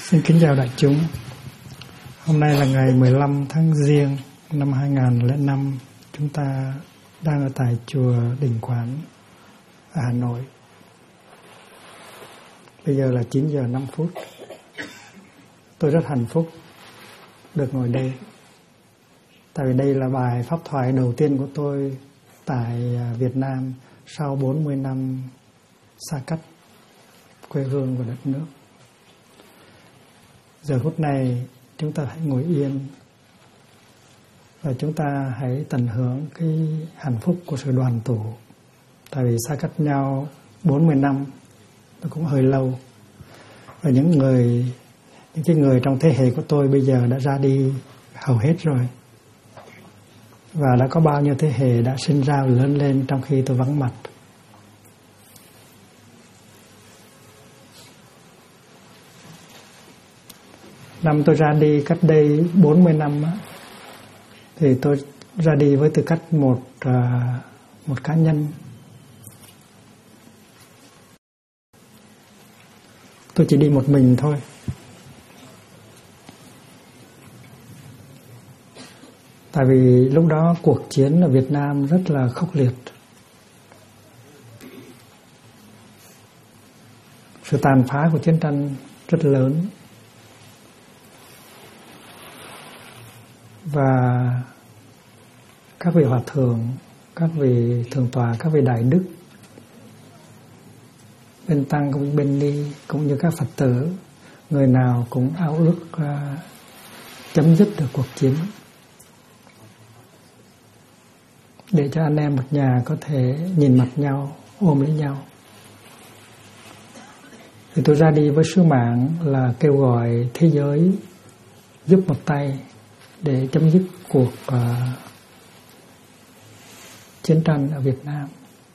Xin kính chào đại chúng. Hôm nay là ngày 15 tháng Giêng năm 2005. Chúng ta đang ở tại chùa Đình Quán ở Hà Nội. Bây giờ là 9 giờ 5 phút. Tôi rất hạnh phúc được ngồi đây. Tại vì đây là bài pháp thoại đầu tiên của tôi tại Việt Nam sau 40 năm xa cách quê hương và đất nước. Giờ phút này chúng ta hãy ngồi yên và chúng ta hãy tận hưởng cái hạnh phúc của sự đoàn tụ. Tại vì xa cách nhau 40 năm nó cũng hơi lâu. Và những cái người trong thế hệ của tôi bây giờ đã ra đi hầu hết rồi. Và đã có bao nhiêu thế hệ đã sinh ra và lớn lên trong khi tôi vắng mặt. Năm tôi ra đi cách đây 40 năm thì tôi ra đi với tư cách một cá nhân. Tôi chỉ đi một mình thôi. Tại vì lúc đó cuộc chiến ở Việt Nam rất là khốc liệt. Sự tàn phá của chiến tranh rất lớn. Và các vị hòa thượng, các vị thượng tọa, các vị đại đức, bên tăng cũng bên ni, cũng như các Phật tử, người nào cũng ao ước chấm dứt được cuộc chiến, để cho anh em một nhà có thể nhìn mặt nhau, ôm lấy nhau. Thì tôi ra đi với sứ mạng là kêu gọi thế giới giúp một tay để chấm dứt cuộc chiến tranh ở Việt Nam.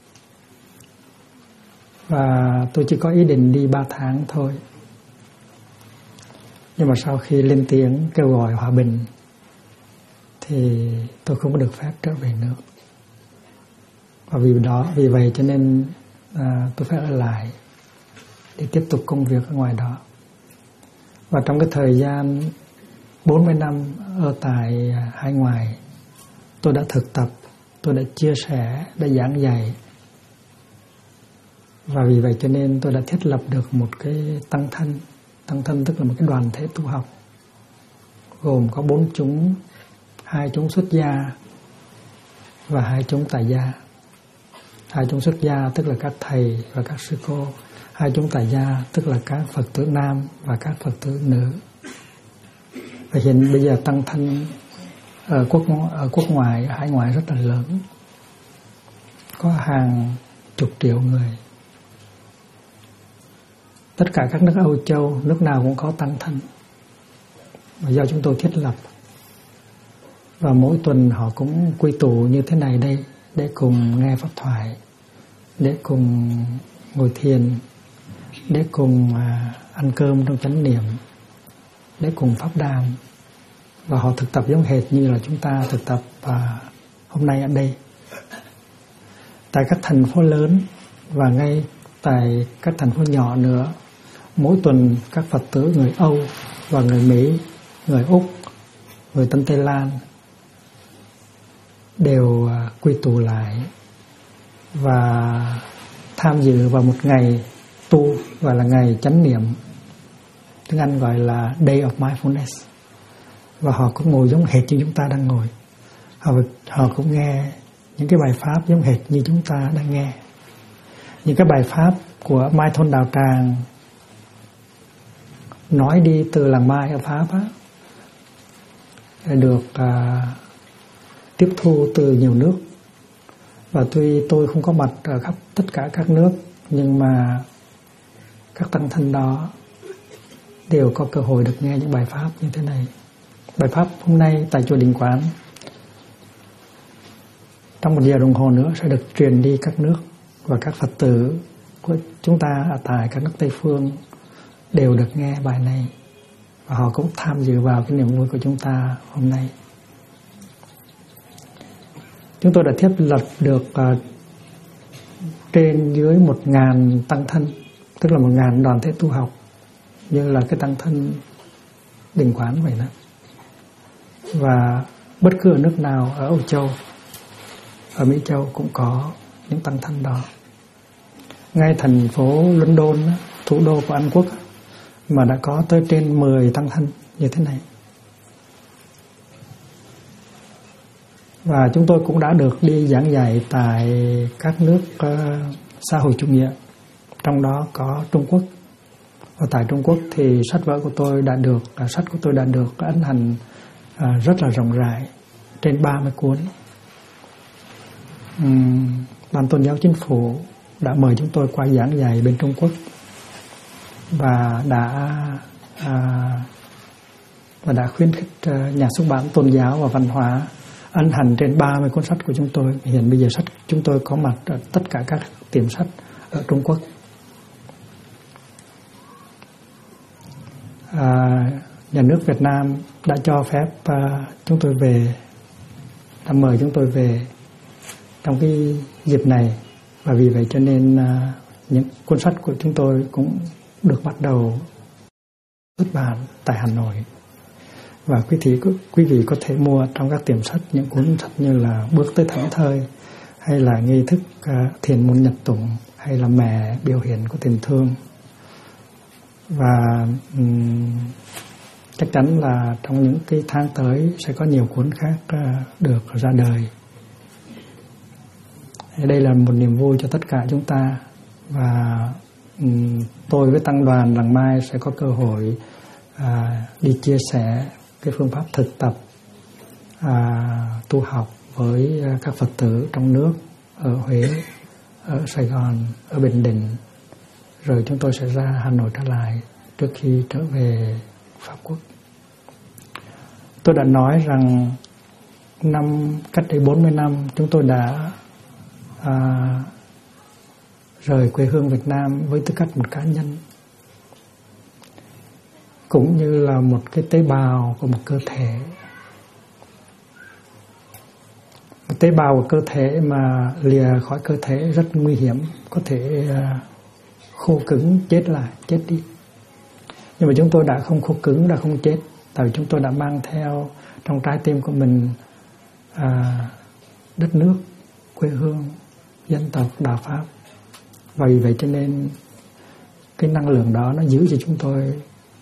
Và tôi chỉ có ý định đi 3 tháng thôi. Nhưng mà sau khi lên tiếng kêu gọi hòa bình thì tôi không có được phép trở về nước. Và vì vậy cho nên tôi phải ở lại để tiếp tục công việc ở ngoài đó. Và trong cái thời gian 40 năm ở tại hải ngoại, tôi đã thực tập, tôi đã chia sẻ, đã giảng dạy. Và vì vậy cho nên tôi đã thiết lập được một cái tăng thân. Tăng thân tức là một cái đoàn thể tu học, gồm có 4 chúng, 2 chúng xuất gia và 2 chúng tại gia. 2 chúng xuất gia tức là các thầy và các sư cô. 2 chúng tại gia tức là các Phật tử nam và các Phật tử nữ. Và hiện bây giờ tăng thân ở quốc ngoài, ở hải ngoại rất là lớn, có hàng chục triệu người. Tất cả các nước Âu Châu, nước nào cũng có tăng thân, mà do chúng tôi thiết lập. Và mỗi tuần họ cũng quy tụ như thế này đây, để cùng nghe pháp thoại, để cùng ngồi thiền, để cùng ăn cơm trong chánh niệm, để cùng pháp đàm. Và họ thực tập giống hệt như là chúng ta thực tập hôm nay ở đây. Tại các thành phố lớn và ngay tại các thành phố nhỏ nữa, mỗi tuần các Phật tử người Âu và người Mỹ, người Úc, người Tân Tây Lan đều quy tụ lại và tham dự vào một ngày tu, gọi là ngày chánh niệm. Tiếng Anh gọi là Day of Mindfulness. Và họ cũng ngồi giống hệt như chúng ta đang ngồi. Họ cũng nghe những cái bài pháp giống hệt như chúng ta đang nghe. Những cái bài pháp của Mai Thôn Đạo Tràng nói đi từ làng Mai ở Pháp được tiếp thu từ nhiều nước. Và tuy tôi không có mặt ở khắp tất cả các nước, nhưng mà các tăng thân đó đều có cơ hội được nghe những bài pháp như thế này. Bài pháp hôm nay tại chùa Đình Quán trong 1 giờ đồng hồ nữa sẽ được truyền đi các nước, và các Phật tử của chúng ta ở tại các nước Tây Phương đều được nghe bài này, và họ cũng tham dự vào cái niềm vui của chúng ta hôm nay. Chúng tôi đã thiết lập được trên dưới 1.000 tăng thân, tức là 1.000 đoàn thể tu học như là cái tăng thân Đình Quán vậy đó. Và bất cứ ở nước nào, ở Âu Châu, ở Mỹ Châu cũng có những tăng thân đó. Ngay thành phố London, thủ đô của Anh Quốc, mà đã có tới trên 10 tăng thân như thế này. Và chúng tôi cũng đã được đi giảng dạy tại các nước xã hội chủ nghĩa, trong đó có Trung Quốc. Và tại Trung Quốc thì sách của tôi đã được ấn hành rất là rộng rãi, trên 30 cuốn. Ban tôn giáo chính phủ đã mời chúng tôi qua giảng dạy bên Trung Quốc và đã khuyến khích nhà xuất bản Tôn giáo và Văn hóa ấn hành trên 30 cuốn sách của chúng tôi. Hiện bây giờ sách chúng tôi có mặt ở tất cả các tiệm sách ở Trung Quốc. Nhà nước Việt Nam đã cho phép chúng tôi về, đã mời chúng tôi về trong cái dịp này, và vì vậy cho nên những cuốn sách của chúng tôi cũng được bắt đầu xuất bản tại Hà Nội. Và quý vị có thể mua trong các tiệm sách những cuốn sách như là Bước tới thảnh thơi, hay là Nghi thức thiền môn nhật tụng, hay là Mẹ biểu hiện của tình thương. Và chắc chắn là trong những cái tháng tới sẽ có nhiều cuốn khác được ra đời. Đây là một niềm vui cho tất cả chúng ta. Và tôi với tăng đoàn lần mai sẽ có cơ hội đi chia sẻ cái phương pháp thực tập tu học với các Phật tử trong nước, ở Huế, ở Sài Gòn, ở Bình Định. Rồi chúng tôi sẽ ra Hà Nội trở lại trước khi trở về Pháp Quốc. Tôi đã nói rằng cách đây 40 năm chúng tôi đã rời quê hương Việt Nam với tư cách một cá nhân, cũng như là một cái tế bào của một cơ thể. Một tế bào của cơ thể mà lìa khỏi cơ thể rất nguy hiểm, có thể khô cứng, chết đi. Nhưng mà chúng tôi đã không khô cứng, đã không chết, tại vì chúng tôi đã mang theo trong trái tim của mình đất nước, quê hương, dân tộc, đạo Pháp. Và vì vậy cho nên cái năng lượng đó nó giữ cho chúng tôi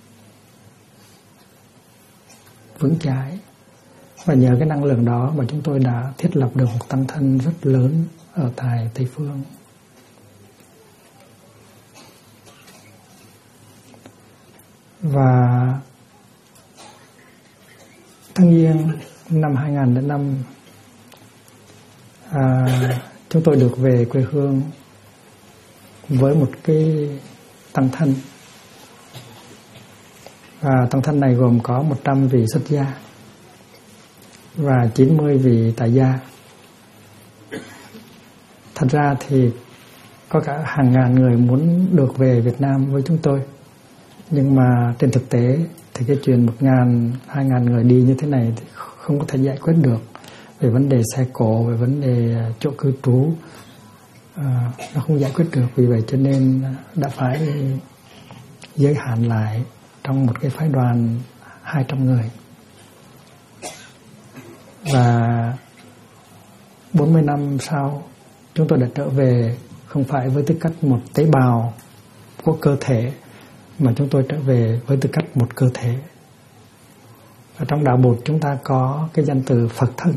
vững chãi. Và nhờ cái năng lượng đó mà chúng tôi đã thiết lập được một tăng thân rất lớn ở tại Tây Phương. Và tháng Giêng năm 2005, chúng tôi được về quê hương với một cái tăng thân. Và tăng thân này gồm có 100 vị xuất gia và 90 vị tại gia. Thật ra thì có cả hàng ngàn người muốn được về Việt Nam với chúng tôi. Nhưng mà trên thực tế thì cái chuyện 1.000, 2.000 người đi như thế này thì không có thể giải quyết được. Về vấn đề xe cộ, về vấn đề chỗ cư trú, nó không giải quyết được. Vì vậy cho nên đã phải giới hạn lại trong một cái phái đoàn 200 người. Và 40 năm sau, chúng tôi đã trở về không phải với tư cách một tế bào của cơ thể, mà chúng tôi trở về với tư cách một cơ thể. Ở trong đạo Bụt chúng ta có cái danh từ Phật thân,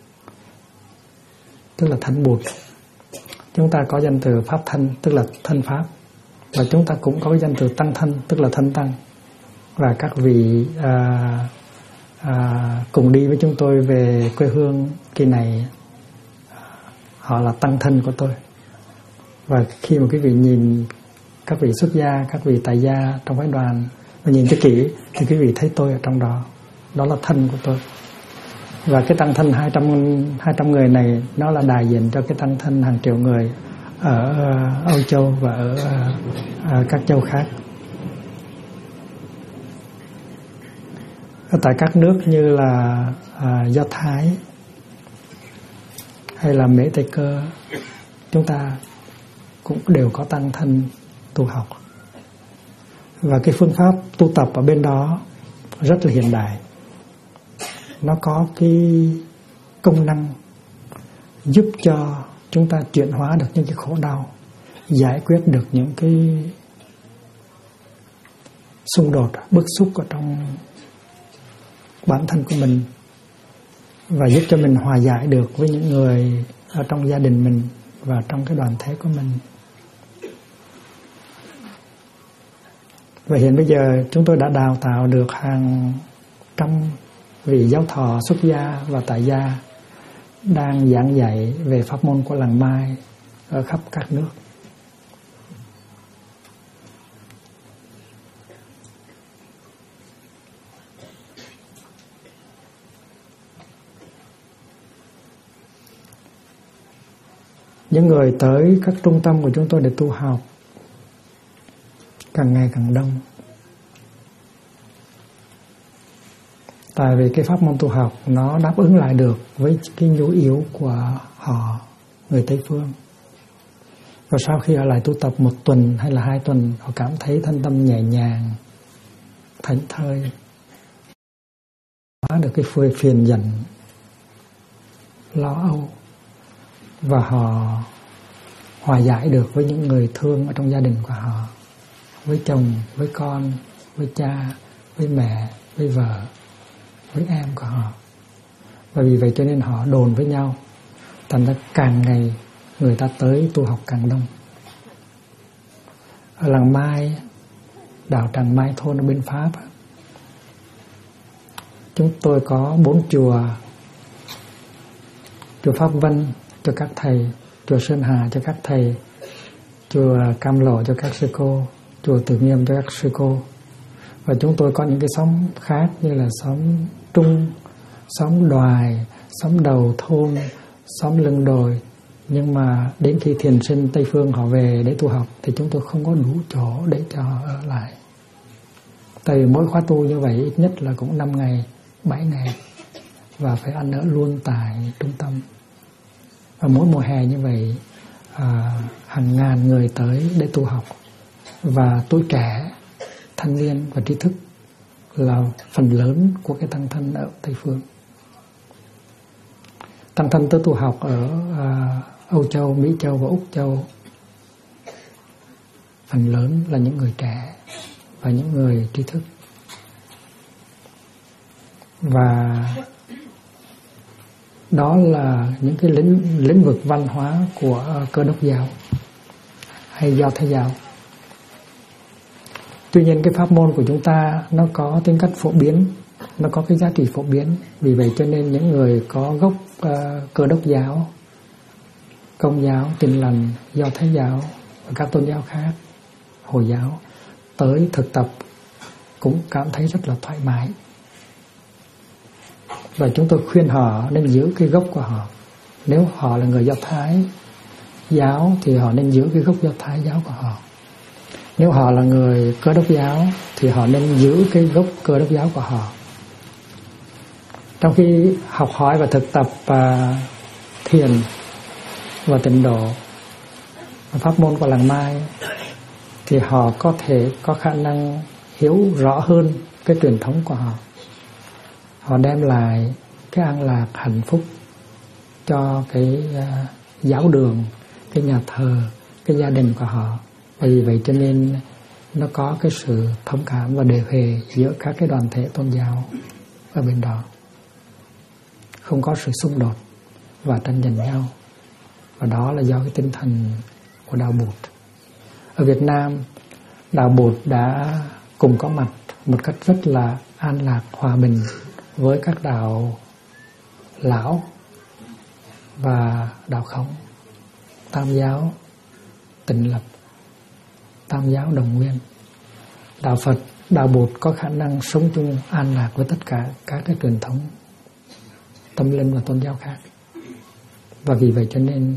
tức là thân Bụt. Chúng ta có danh từ Pháp thân, tức là thân Pháp. Và chúng ta cũng có cái danh từ Tăng thân, tức là thân Tăng. Và các vị cùng đi với chúng tôi về quê hương kỳ này, họ là tăng thân của tôi. Và khi mà quý vị nhìn các vị xuất gia, các vị tại gia trong phái đoàn và nhìn cho kỹ thì quý vị thấy tôi ở trong đó. Đó là thân của tôi. Và cái tăng thân 200 người này nó là đại diện cho cái tăng thân hàng triệu người ở Âu Châu và ở các châu khác. Ở tại các nước như là Do Thái hay là Mễ Tây Cơ, chúng ta cũng đều có tăng thân tu học. Và cái phương pháp tu tập ở bên đó rất là hiện đại. Nó có cái công năng giúp cho chúng ta chuyển hóa được những cái khổ đau, giải quyết được những cái xung đột, bức xúc ở trong bản thân của mình, và giúp cho mình hòa giải được với những người ở trong gia đình mình và trong cái đoàn thể của mình. Và hiện bây giờ chúng tôi đã đào tạo được hàng trăm vị giáo thọ xuất gia và tại gia đang giảng dạy về pháp môn của làng Mai ở khắp các nước. Những người tới các trung tâm của chúng tôi để tu học càng ngày càng đông. Tại vì cái pháp môn tu học nó đáp ứng lại được với cái nhu yếu của họ, người Tây Phương. Và sau khi ở lại tu tập 1 tuần hay là 2 tuần, họ cảm thấy thân tâm nhẹ nhàng, thảnh thơi, hóa được cái phiền giận, lo âu, và họ hòa giải được với những người thương ở trong gia đình của họ, với chồng, với con, với cha, với mẹ, với vợ, với em của họ. Và vì vậy cho nên họ đồn với nhau, thành ra càng ngày người ta tới tu học càng đông. Ở làng Mai, đạo tràng Mai Thôn ở bên Pháp, chúng tôi có 4 chùa: chùa Pháp Vân cho các thầy, chùa Sơn Hà cho các thầy, chùa Cam Lộ cho các sư cô, chùa Từ Nghiêm cho các sư cô. Và chúng tôi có những cái xóm khác như là xóm Trung, xóm Đoài, xóm Đầu Thôn, xóm Lưng Đồi. Nhưng mà đến khi thiền sinh Tây Phương họ về để tu học thì chúng tôi không có đủ chỗ để cho họ ở lại. Tại vì mỗi khóa tu như vậy ít nhất là cũng 5 ngày, 7 ngày, và phải ăn ở luôn tại trung tâm. Và mỗi mùa hè như vậy hàng ngàn người tới để tu học. Và tuổi trẻ, thanh niên và trí thức là phần lớn của cái tăng thân ở Tây Phương. Tăng thân tới tu học ở Âu Châu, Mỹ Châu và Úc Châu phần lớn là những người trẻ và những người trí thức. Và đó là những cái lĩnh vực văn hóa của Cơ Đốc giáo hay Do Thái giáo. Tuy nhiên cái pháp môn của chúng ta nó có tính cách phổ biến, nó có cái giá trị phổ biến. Vì vậy cho nên những người có gốc Cơ Đốc giáo, Công giáo, Tin lành, Do Thái giáo và các tôn giáo khác, Hồi giáo tới thực tập cũng cảm thấy rất là thoải mái. Và chúng tôi khuyên họ nên giữ cái gốc của họ. Nếu họ là người Do Thái giáo thì họ nên giữ cái gốc Do Thái giáo của họ. Nếu họ là người Cơ Đốc giáo thì họ nên giữ cái gốc Cơ Đốc giáo của họ. Trong khi học hỏi và thực tập thiền và tịnh độ và pháp môn của làng Mai thì họ có thể có khả năng hiểu rõ hơn cái truyền thống của họ. Họ đem lại cái an lạc, hạnh phúc cho cái giáo đường, cái nhà thờ, cái gia đình của họ. Và vì vậy cho nên nó có cái sự thông cảm và đề huề giữa các cái đoàn thể tôn giáo ở bên đó. Không có sự xung đột và tranh giành nhau. Và đó là do cái tinh thần của đạo Bụt. Ở Việt Nam, đạo Bụt đã cùng có mặt một cách rất là an lạc, hòa bình với các đạo Lão và đạo Khổng, Tam giáo Tịnh Lập, Tam giáo Đồng Nguyên. Đạo Phật, đạo Bụt có khả năng sống chung an lạc với tất cả các cái truyền thống tâm linh và tôn giáo khác. Và vì vậy cho nên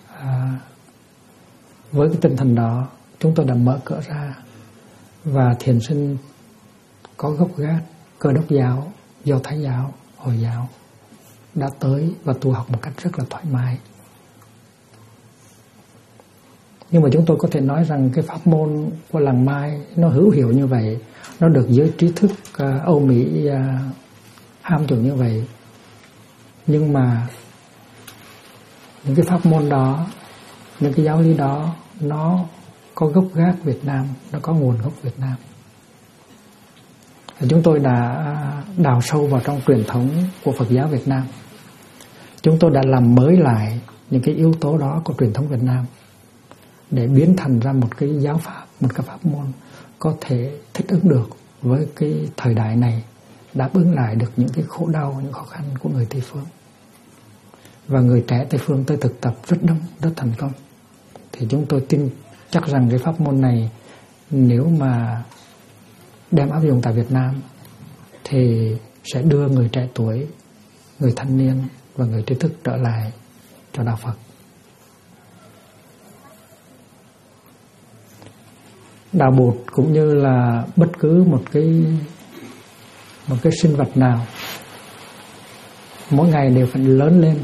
với cái tinh thần đó, chúng tôi đã mở cửa ra và thiền sinh có gốc gác Cơ Đốc giáo, Do Thái giáo, Hồi giáo đã tới và tu học một cách rất là thoải mái. Nhưng mà chúng tôi có thể nói rằng cái pháp môn của làng Mai nó hữu hiệu như vậy, nó được giới trí thức Âu Mỹ ham tưởng như vậy. Nhưng mà những cái pháp môn đó, những cái giáo lý đó, nó có gốc gác Việt Nam, nó có nguồn gốc Việt Nam. Và chúng tôi đã đào sâu vào trong truyền thống của Phật giáo Việt Nam. Chúng tôi đã làm mới lại những cái yếu tố đó của truyền thống Việt Nam để biến thành ra một cái giáo pháp, một cái pháp môn có thể thích ứng được với cái thời đại này, đáp ứng lại được những cái khổ đau, những khó khăn của người Tây Phương. Và người trẻ Tây Phương tới thực tập rất đông, rất thành công. Thì chúng tôi tin chắc rằng cái pháp môn này nếu mà đem áp dụng tại Việt Nam thì sẽ đưa người trẻ tuổi, người thanh niên và người trí thức trở lại cho đạo Phật. Đạo Bụt cũng như là bất cứ một cái sinh vật nào, mỗi ngày đều phải lớn lên.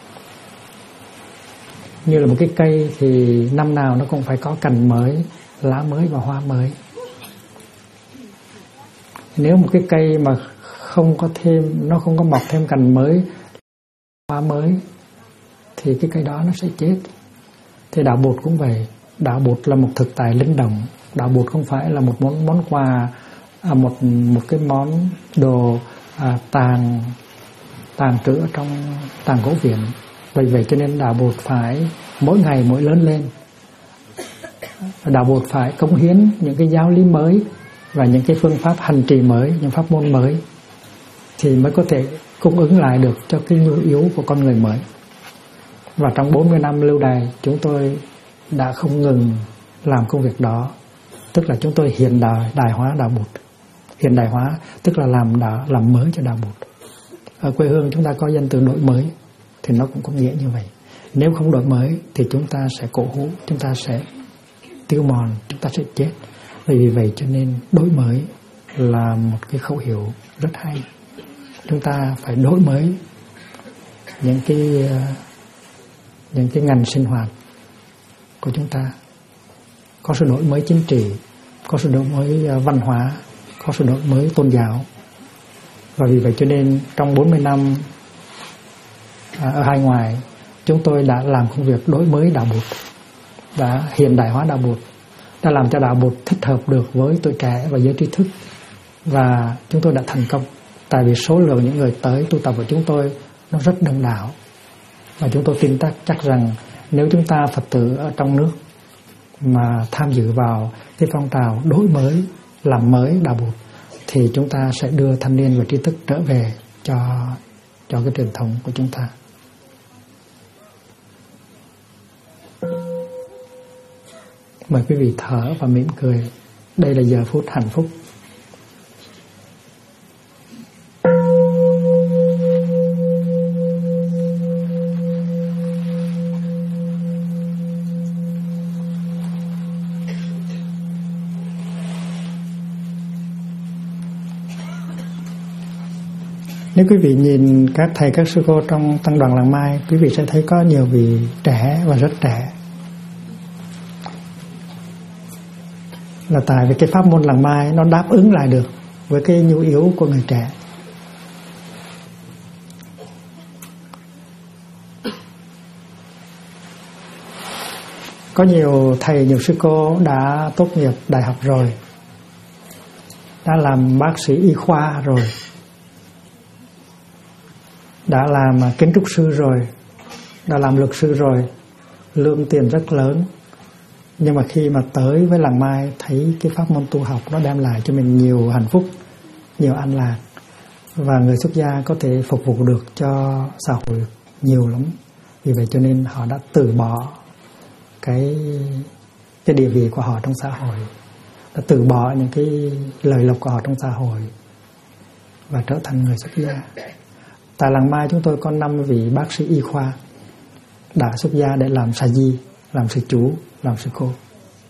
Như là một cái cây thì năm nào nó cũng phải có cành mới, lá mới và hoa mới. Nếu một cái cây mà nó không có mọc thêm cành mới, hoa mới, thì cái cây đó nó sẽ chết. Thì đạo Bụt cũng vậy. Đạo Bụt là một thực tại linh động. Đạo Bụt không phải là một món quà, một cái món đồ tàng trữ ở trong tàng gỗ viện. Vì vậy cho nên đạo Bụt phải mỗi ngày mỗi lớn lên. Đạo Bụt phải cống hiến những cái giáo lý mới và những cái phương pháp hành trì mới, những pháp môn mới, thì mới có thể cung ứng lại được cho cái nhu yếu của con người mới. Và trong 40 năm lưu đày, chúng tôi đã không ngừng làm công việc đó. Tức là chúng tôi hiện đại hóa đạo Bụt. Hiện đại hóa tức là làm mới cho đạo Bụt. Ở quê hương chúng ta có danh từ đổi mới, thì nó cũng có nghĩa như vậy. Nếu không đổi mới thì chúng ta sẽ cổ hủ, chúng ta sẽ tiêu mòn, chúng ta sẽ chết. Vì vậy cho nên đổi mới là một cái khẩu hiệu rất hay. Chúng ta phải đổi mới những cái ngành sinh hoạt của chúng ta. Có sự đổi mới chính trị, có sự đổi mới văn hóa, có sự đổi mới tôn giáo. Và vì vậy cho nên trong 40 năm ở hai ngoài, chúng tôi đã làm công việc đổi mới đạo Bụt, đã hiện đại hóa đạo Bụt, đã làm cho đạo Bụt thích hợp được với tuổi trẻ và giới trí thức. Và chúng tôi đã thành công. Tại vì số lượng những người tới tu tập của chúng tôi nó rất đông đảo. Và chúng tôi tin chắc rằng nếu chúng ta Phật tử ở trong nước mà tham dự vào cái phong trào đổi mới, làm mới đạo Bụt, thì chúng ta sẽ đưa thanh niên và trí thức trở về cho cái truyền thống của chúng ta. Mời quý vị thở và mỉm cười. Đây là giờ phút hạnh phúc. Nếu quý vị nhìn các thầy, các sư cô trong tăng đoàn làng Mai, quý vị sẽ thấy có nhiều vị trẻ và rất trẻ. Là tại vì cái pháp môn làng Mai nó đáp ứng lại được với cái nhu yếu của người trẻ. Có nhiều thầy, nhiều sư cô đã tốt nghiệp đại học rồi, đã làm bác sĩ y khoa rồi, đã làm kiến trúc sư rồi, đã làm luật sư rồi, lương tiền rất lớn. Nhưng mà khi mà tới với làng Mai thấy cái pháp môn tu học nó đem lại cho mình nhiều hạnh phúc, nhiều an lạc, và người xuất gia có thể phục vụ được cho xã hội nhiều lắm. Vì vậy cho nên họ đã từ bỏ cái địa vị của họ trong xã hội, đã từ bỏ những cái lời lộc của họ trong xã hội và trở thành người xuất gia. Tại làng Mai chúng tôi có 5 vị bác sĩ y khoa đã xuất gia để làm sa di, làm sư chú, làm sư cô.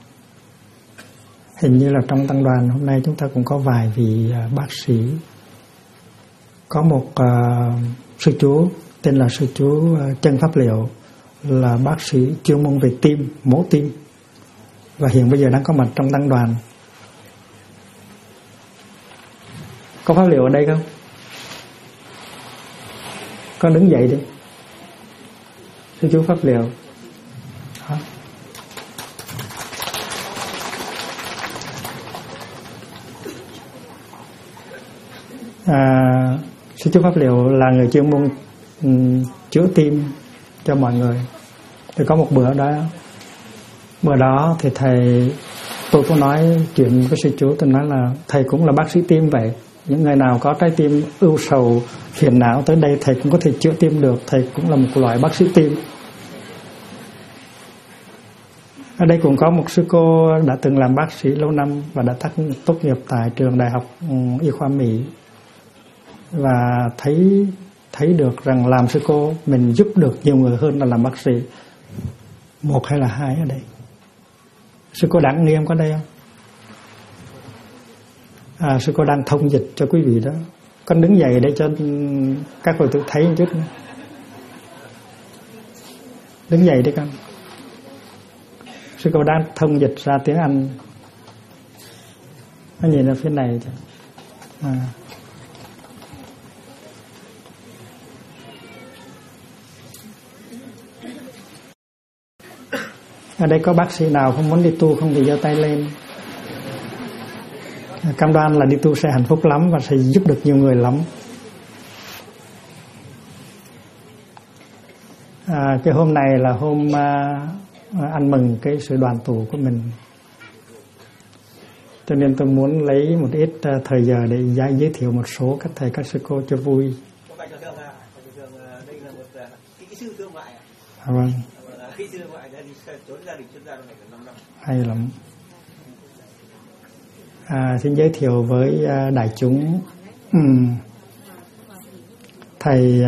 Hình như là trong tăng đoàn hôm nay chúng ta cũng có vài vị bác sĩ. Có một sư chú tên là sư chú Chân Pháp Liệu, là bác sĩ chuyên môn về tim, mổ tim. và hiện bây giờ đang có mặt trong tăng đoàn. Có pháp liệu ở đây không? Con đứng dậy đi. Sư chú pháp liệu. Sư chú pháp liệu là người chuyên môn chữa tim cho mọi người. Thì có một bữa đó thì tôi có nói chuyện với sư chú. Tôi nói là thầy cũng là bác sĩ tim vậy. Những người nào có trái tim ưu sầu phiền não tới đây thầy cũng có thể chữa tim được. Thầy cũng là một loại bác sĩ tim. Ở đây cũng có một sư cô đã từng làm bác sĩ lâu năm và đã tốt nghiệp tại trường đại học y khoa Mỹ, và thấy được rằng làm sư cô mình giúp được nhiều người hơn là làm bác sĩ. Một hay là hai ở đây. Sư cô Đặng Nghiêm có đây không? Sư cô đang thông dịch cho quý vị đó. Con đứng dậy để cho các Phật tử thấy một chút nữa. Đứng dậy đi con. Sư cô đang thông dịch ra tiếng Anh. Nó nhìn ở phía này chứ. Ở đây có bác sĩ nào không muốn đi tu không thì giơ tay lên. Cam đoan là đi tu sẽ hạnh phúc lắm và sẽ giúp được nhiều người lắm. Cái hôm này là hôm ăn mừng cái sự đoàn tụ của mình, cho nên tôi muốn lấy một ít thời giờ để giới thiệu một số các thầy các sư cô cho vui. Đây là một kỹ sư thương mại. Vâng. Kỹ sư thương mại đã đi trốn gia đình xuất gia này được 5 năm. Hay lắm. Xin giới thiệu với đại chúng thầy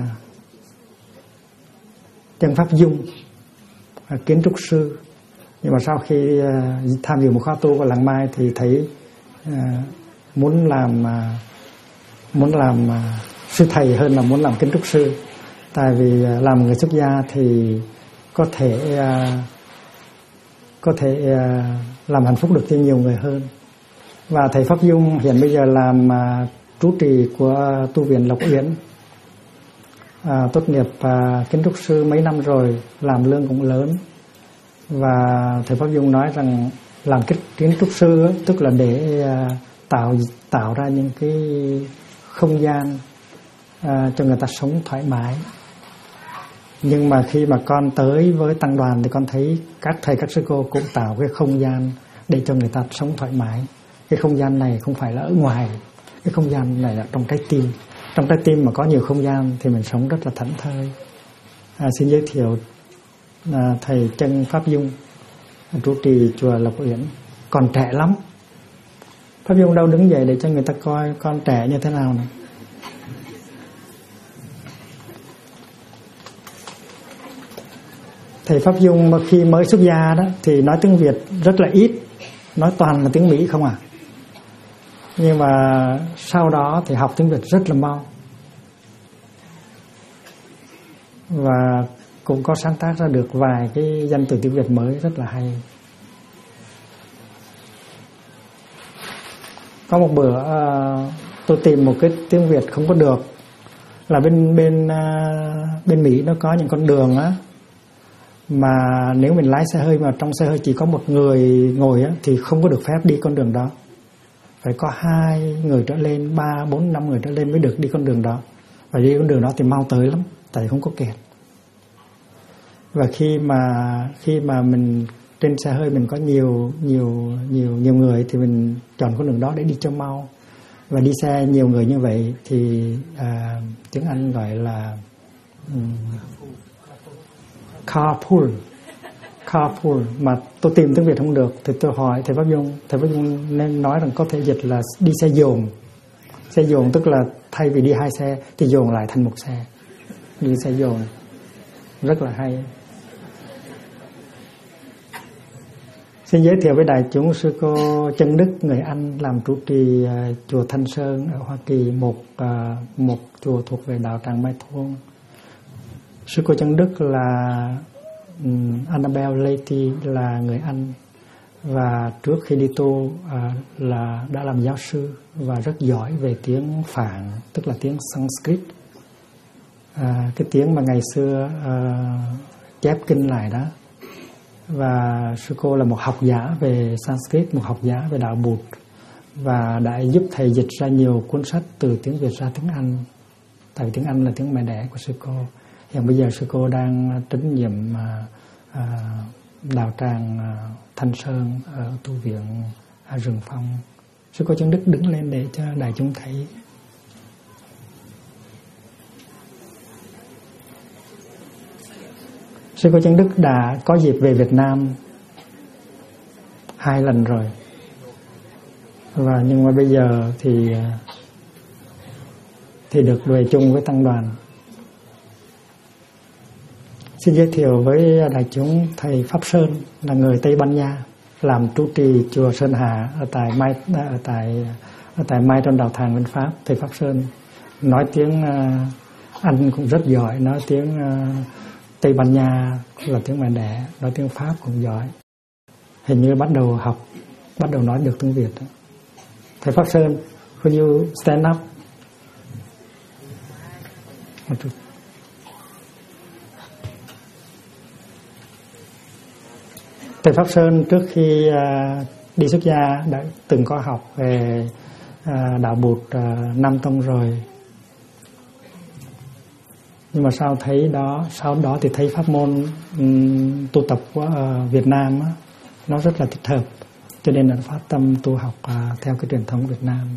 Chân Pháp Dung, kiến trúc sư, nhưng mà sau khi tham dự một khóa tu của Làng Mai thì thấy muốn làm sư thầy hơn là muốn làm kiến trúc sư. Tại vì làm người xuất gia thì có thể làm hạnh phúc được cho nhiều người hơn. Và thầy Pháp Dung hiện bây giờ làm trú trì của tu viện Lộc Uyển, tốt nghiệp kiến trúc sư mấy năm rồi, làm lương cũng lớn. Và thầy Pháp Dung nói rằng làm kiến trúc sư tức là để tạo ra những cái không gian cho người ta sống thoải mái. Nhưng mà khi mà con tới với tăng đoàn thì con thấy các thầy các sư cô cũng tạo cái không gian để cho người ta sống thoải mái. Cái không gian này không phải là ở ngoài, cái không gian này là trong trái tim. Trong trái tim mà có nhiều không gian thì mình sống rất là thảnh thơi. Xin giới thiệu thầy Chân Pháp Dung, trụ trì chùa Lộc Uyển, còn trẻ lắm. Pháp Dung đâu đứng dậy để cho người ta coi con trẻ như thế nào này. Thầy Pháp Dung khi mới xuất gia đó thì nói tiếng Việt rất là ít, nói toàn là tiếng Mỹ không à. Nhưng mà sau đó thì học tiếng Việt rất là mau, và cũng có sáng tác ra được vài cái danh từ tiếng Việt mới rất là hay. Có một bữa tôi tìm một cái tiếng Việt không có được, là bên Mỹ nó có những con đường á mà nếu mình lái xe hơi mà trong xe hơi chỉ có một người ngồi á thì không có được phép đi con đường đó. Phải có 2 người trở lên, 3, 4, 5 người trở lên mới được đi con đường đó. Và đi con đường đó thì mau tới lắm, tại không có kẹt. Và khi mà mình trên xe hơi mình có nhiều người thì mình chọn con đường đó để đi cho mau. Và đi xe nhiều người như vậy thì tiếng Anh gọi là carpool. Mà tôi tìm tiếng Việt không được thì tôi hỏi thầy Pháp Dung nên nói rằng có thể dịch là đi xe dồn. Xe dồn tức là thay vì đi 2 xe thì dồn lại thành một xe, đi xe dồn, rất là hay. Xin giới thiệu với đại chúng sư cô Chân Đức, người Anh, làm trụ trì chùa Thanh Sơn ở Hoa Kỳ, một chùa thuộc về đạo Tràng Mai Thôn. Sư cô Chân Đức là Annabelle Lady, là người Anh, và trước khi đi tu là đã làm giáo sư và rất giỏi về tiếng Phạn, tức là tiếng Sanskrit, cái tiếng mà ngày xưa chép kinh lại đó. Và sư cô là một học giả về Sanskrit, một học giả về đạo Bụt, và đã giúp thầy dịch ra nhiều cuốn sách từ tiếng Việt ra tiếng Anh, tại vì tiếng Anh là tiếng mẹ đẻ của sư cô. Hiện bây giờ sư cô đang trấn nhiệm đạo tràng Thanh Sơn ở tu viện Rừng Phong. Sư cô Chân Đức đứng lên để cho đại chúng thấy. Sư cô Chân Đức đã có dịp về Việt Nam 2 lần rồi, và nhưng mà bây giờ thì được về chung với tăng đoàn. Xin giới thiệu với đại chúng thầy Pháp Sơn là người Tây Ban Nha, làm trụ trì chùa Sơn Hà ở tại Mai Tôn Đạo Tràng bên Pháp. Thầy Pháp Sơn nói tiếng Anh cũng rất giỏi, nói tiếng Tây Ban Nha là tiếng mẹ đẻ, nói tiếng Pháp cũng giỏi. Hình như bắt đầu nói được tiếng Việt. Thầy Pháp Sơn, could you stand up? Thầy Pháp Sơn trước khi đi xuất gia đã từng có học về đạo Bụt Nam Tông rồi. Nhưng mà sau đó thì thấy pháp môn tu tập của Việt Nam nó rất là thích hợp, cho nên là phát tâm tu học theo cái truyền thống Việt Nam.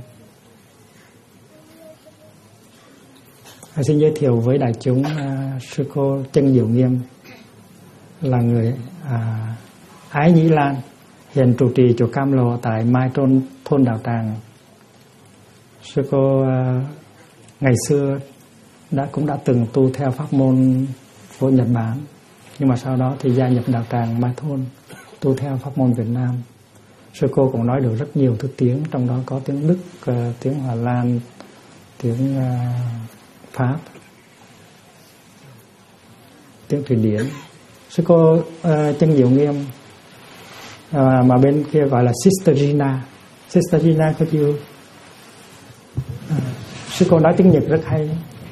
Xin giới thiệu với đại chúng sư cô Chân Diệu Nghiêm là người Ái Nhĩ Lan, hiện trụ trì chùa Cam Lồ tại Mai Thôn Đạo Tràng. Sư cô ngày xưa cũng đã từng tu theo pháp môn của Nhật Bản, nhưng mà sau đó thì gia nhập đạo tràng Mai Thôn tu theo pháp môn Việt Nam. Sư cô cũng nói được rất nhiều thứ tiếng, trong đó có tiếng Đức, tiếng Hà Lan, tiếng Pháp, tiếng Thụy Điển. Sư cô Chân Diệu Nghiêm mà bên kia gọi là Sister Gina. Sister Gina, could you? Sư cô nói tiếng Nhật rất hay.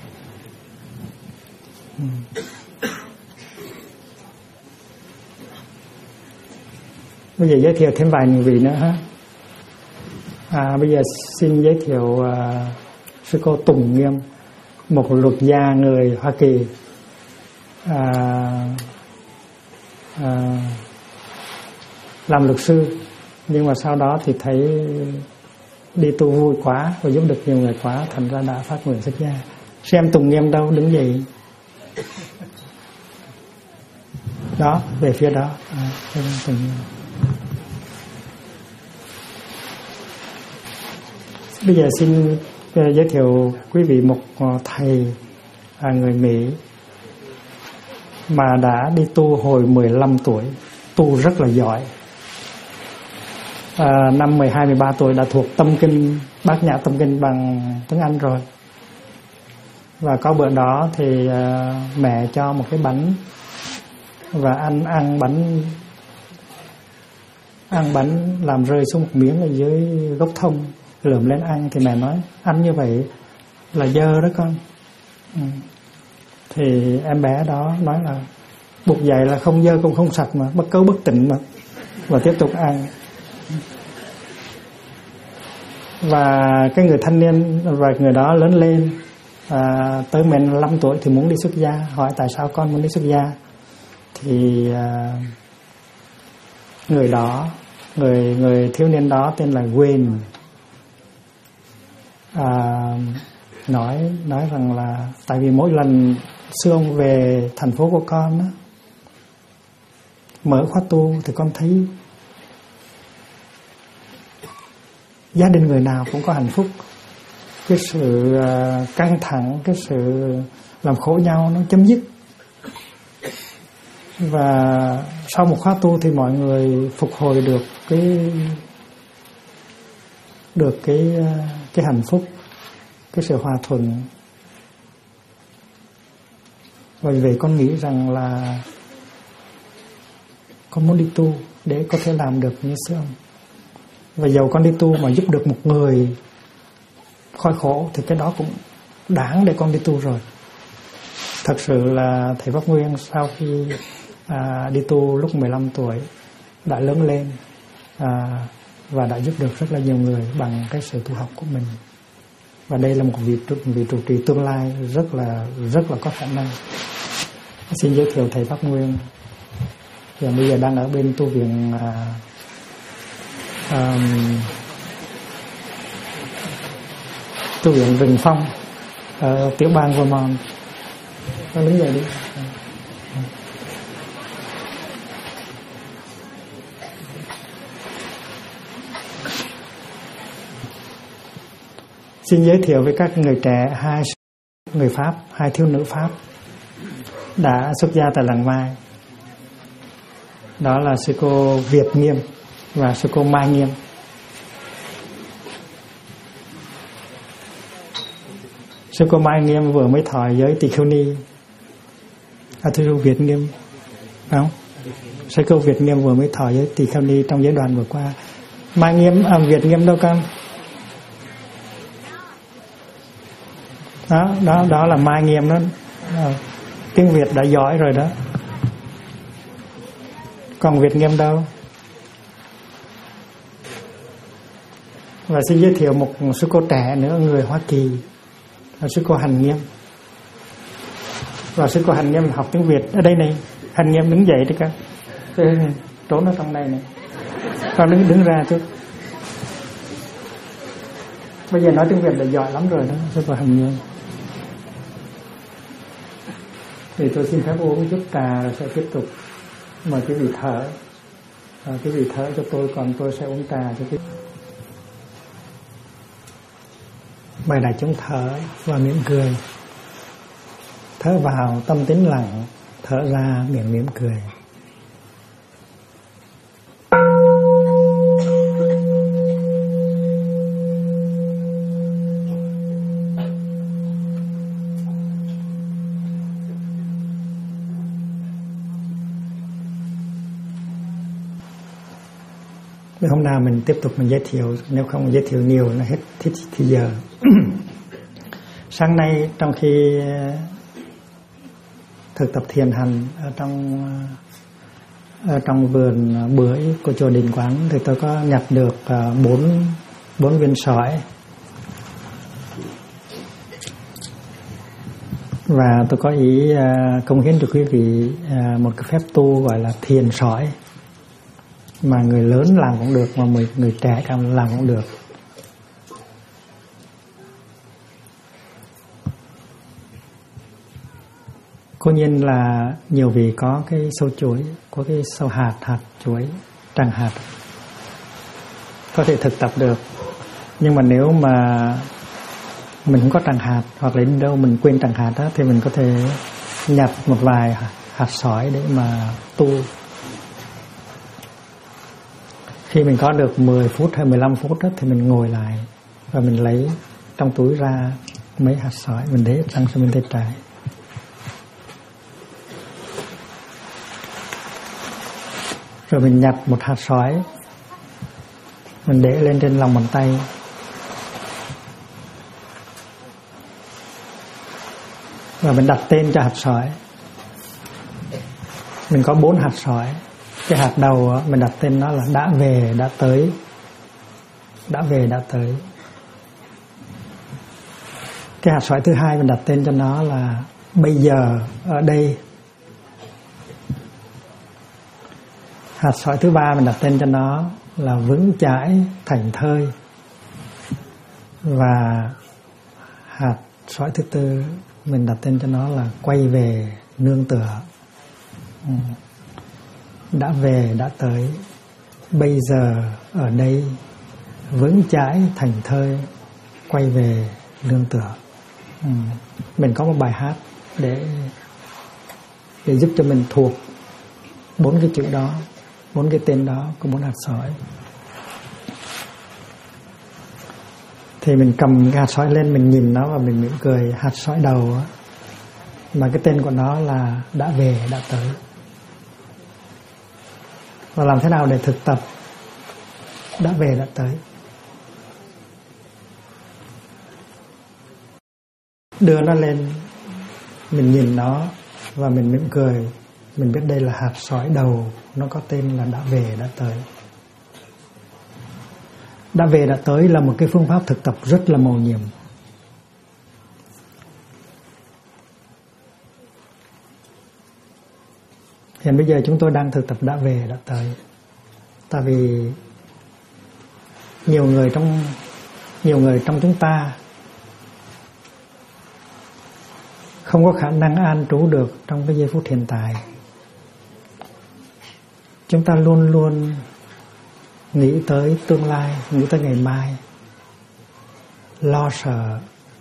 Bây giờ giới thiệu thêm vài vị nữa ha. Bây giờ xin giới thiệu sư cô Tùng Nghiêm, một luật gia người Hoa Kỳ, làm luật sư, nhưng mà sau đó thì thấy đi tu vui quá và giúp được nhiều người quá, thành ra đã phát nguyện xuất gia. Xem Tùng Nghiêm đâu, đứng dậy đó, về phía đó. Bây giờ xin giới thiệu quý vị một thầy người Mỹ mà đã đi tu hồi 15 tuổi, tu rất là giỏi. Năm 12-13 tuổi đã thuộc tâm kinh, Bát Nhã Tâm Kinh bằng tiếng Anh rồi. Và có bữa đó thì mẹ cho một cái bánh, và ăn bánh làm rơi xuống một miếng ở dưới gốc thông, lượm lên ăn. Thì mẹ nói ăn như vậy là dơ đó con. Thì em bé đó nói là buộc dạy là không dơ cũng không sạch mà, bất cấu bất tịnh mà, và tiếp tục ăn. Và cái người thanh niên và người đó lớn lên, tới 15 tuổi thì muốn đi xuất gia. Hỏi tại sao con muốn đi xuất gia? Thì người thiếu niên đó tên là Wayne nói rằng là tại vì mỗi lần xưa ông về thành phố của con đó, mở khóa tu thì con thấy gia đình người nào cũng có hạnh phúc. Cái sự căng thẳng, cái sự làm khổ nhau nó chấm dứt. Và sau một khóa tu thì mọi người phục hồi được cái hạnh phúc, cái sự hòa thuận. Bởi vì con nghĩ rằng là con muốn đi tu để có thể làm được như sư ông. Và dầu con đi tu mà giúp được một người khỏi khổ thì cái đó cũng đáng để con đi tu rồi. Thật sự là thầy Pháp Nguyên sau khi đi tu lúc 15 tuổi đã lớn lên và đã giúp được rất là nhiều người bằng cái sự tu học của mình. Và đây là một vị trụ trì tương lai rất là có khả năng. Xin giới thiệu thầy Pháp Nguyên. Và bây giờ đang ở bên tu viện Rừng Phong ở tiểu bang Vermont. Con đứng dậy đi. Xin giới thiệu với các người trẻ, 2 người Pháp, 2 thiếu nữ Pháp đã xuất gia tại Làng Mai. Đó là sư cô Việt Nghiêm và sư cô Mai Nghiêm. Sư cô Mai Nghiêm vừa mới thọ giới Tỳ Kheo Ni. Thưa cô Việt Nghiêm, phải không? Sư cô Việt Nghiêm vừa mới thọ giới Tỳ Kheo Ni trong giới đoàn vừa qua. Mai Nghiêm, Việt Nghiêm đâu con? Đó là Mai Nghiêm đó. Tiếng Việt đã giỏi rồi đó. Còn Việt Nghiêm đâu? Và xin giới thiệu một sư cô trẻ nữa, người Hoa Kỳ, là sư cô Hành Nghiêm. Và sư cô Hành Nghiêm học tiếng Việt ở đây này. Hành Nghiêm đứng dậy đi con. Trốn ở trong đây này. Con đứng ra trước. Bây giờ nói tiếng Việt là giỏi lắm rồi đó, sư cô Hành Nghiêm. Thì tôi xin phép uống chút trà rồi sẽ tiếp tục. Mời quý vị thở. Quý vị thở cho tôi, còn tôi sẽ uống trà cho quý vị. Mời đại chúng thở và mỉm cười. Thở vào tâm tĩnh lặng, thở ra miệng mỉm cười. Hôm nào mình tiếp tục mình giới thiệu, nếu không giới thiệu nhiều nó hết thì giờ. Sáng nay trong khi thực tập thiền hành ở trong vườn bưởi của chùa Đình Quán thì tôi có nhặt được 4 viên sỏi. Và tôi có ý cống hiến cho quý vị một cái phép tu gọi là thiền sỏi, mà người lớn làm cũng được, mà người trẻ càng làm cũng được. Cố nhiên là nhiều vị có cái sâu chuối, có cái sâu hạt chuối, tràng hạt, có thể thực tập được. Nhưng mà nếu mà mình không có tràng hạt, hoặc là đến đâu mình quên tràng hạt đó, thì mình có thể nhặt một vài hạt sỏi để mà tu. Khi mình có được 10 phút hay 15 phút đó, thì mình ngồi lại và mình lấy trong túi ra mấy hạt sỏi, mình để trong bên tay trái. Rồi mình nhặt một hạt sỏi, mình để lên trên lòng bàn tay. Và mình đặt tên cho hạt sỏi. Mình có 4 hạt sỏi. Cái hạt đầu mình đặt tên nó là đã về, đã tới. Đã về, đã tới. Cái hạt sỏi thứ hai mình đặt tên cho nó là bây giờ, ở đây. Hạt sỏi thứ ba mình đặt tên cho nó là vững chãi, thảnh thơi. Và hạt sỏi thứ tư mình đặt tên cho nó là quay về, nương tựa. Đã về, đã tới. Bây giờ, ở đây. Vững chãi, thảnh thơi. Quay về, nương tựa. Mình có một bài hát để giúp cho mình thuộc 4 cái chữ đó, 4 cái tên đó của 4 hạt sỏi. Thì mình cầm cái hạt sỏi lên, mình nhìn nó và mình mỉm cười. Hạt sỏi đầu á, mà cái tên của nó là đã về, đã tới. Và làm thế nào để thực tập đã về đã tới. Đưa nó lên, mình nhìn nó và mình mỉm cười. Mình biết đây là hạt sỏi đầu, nó có tên là đã về đã tới. Đã về đã tới là một cái phương pháp thực tập rất là mầu nhiệm. Hiện bây giờ chúng tôi đang thực tập đã về đã tới. Tại vì nhiều người trong chúng ta không có khả năng an trú được trong cái giây phút hiện tại. Chúng ta luôn luôn nghĩ tới tương lai, nghĩ tới ngày mai, lo sợ,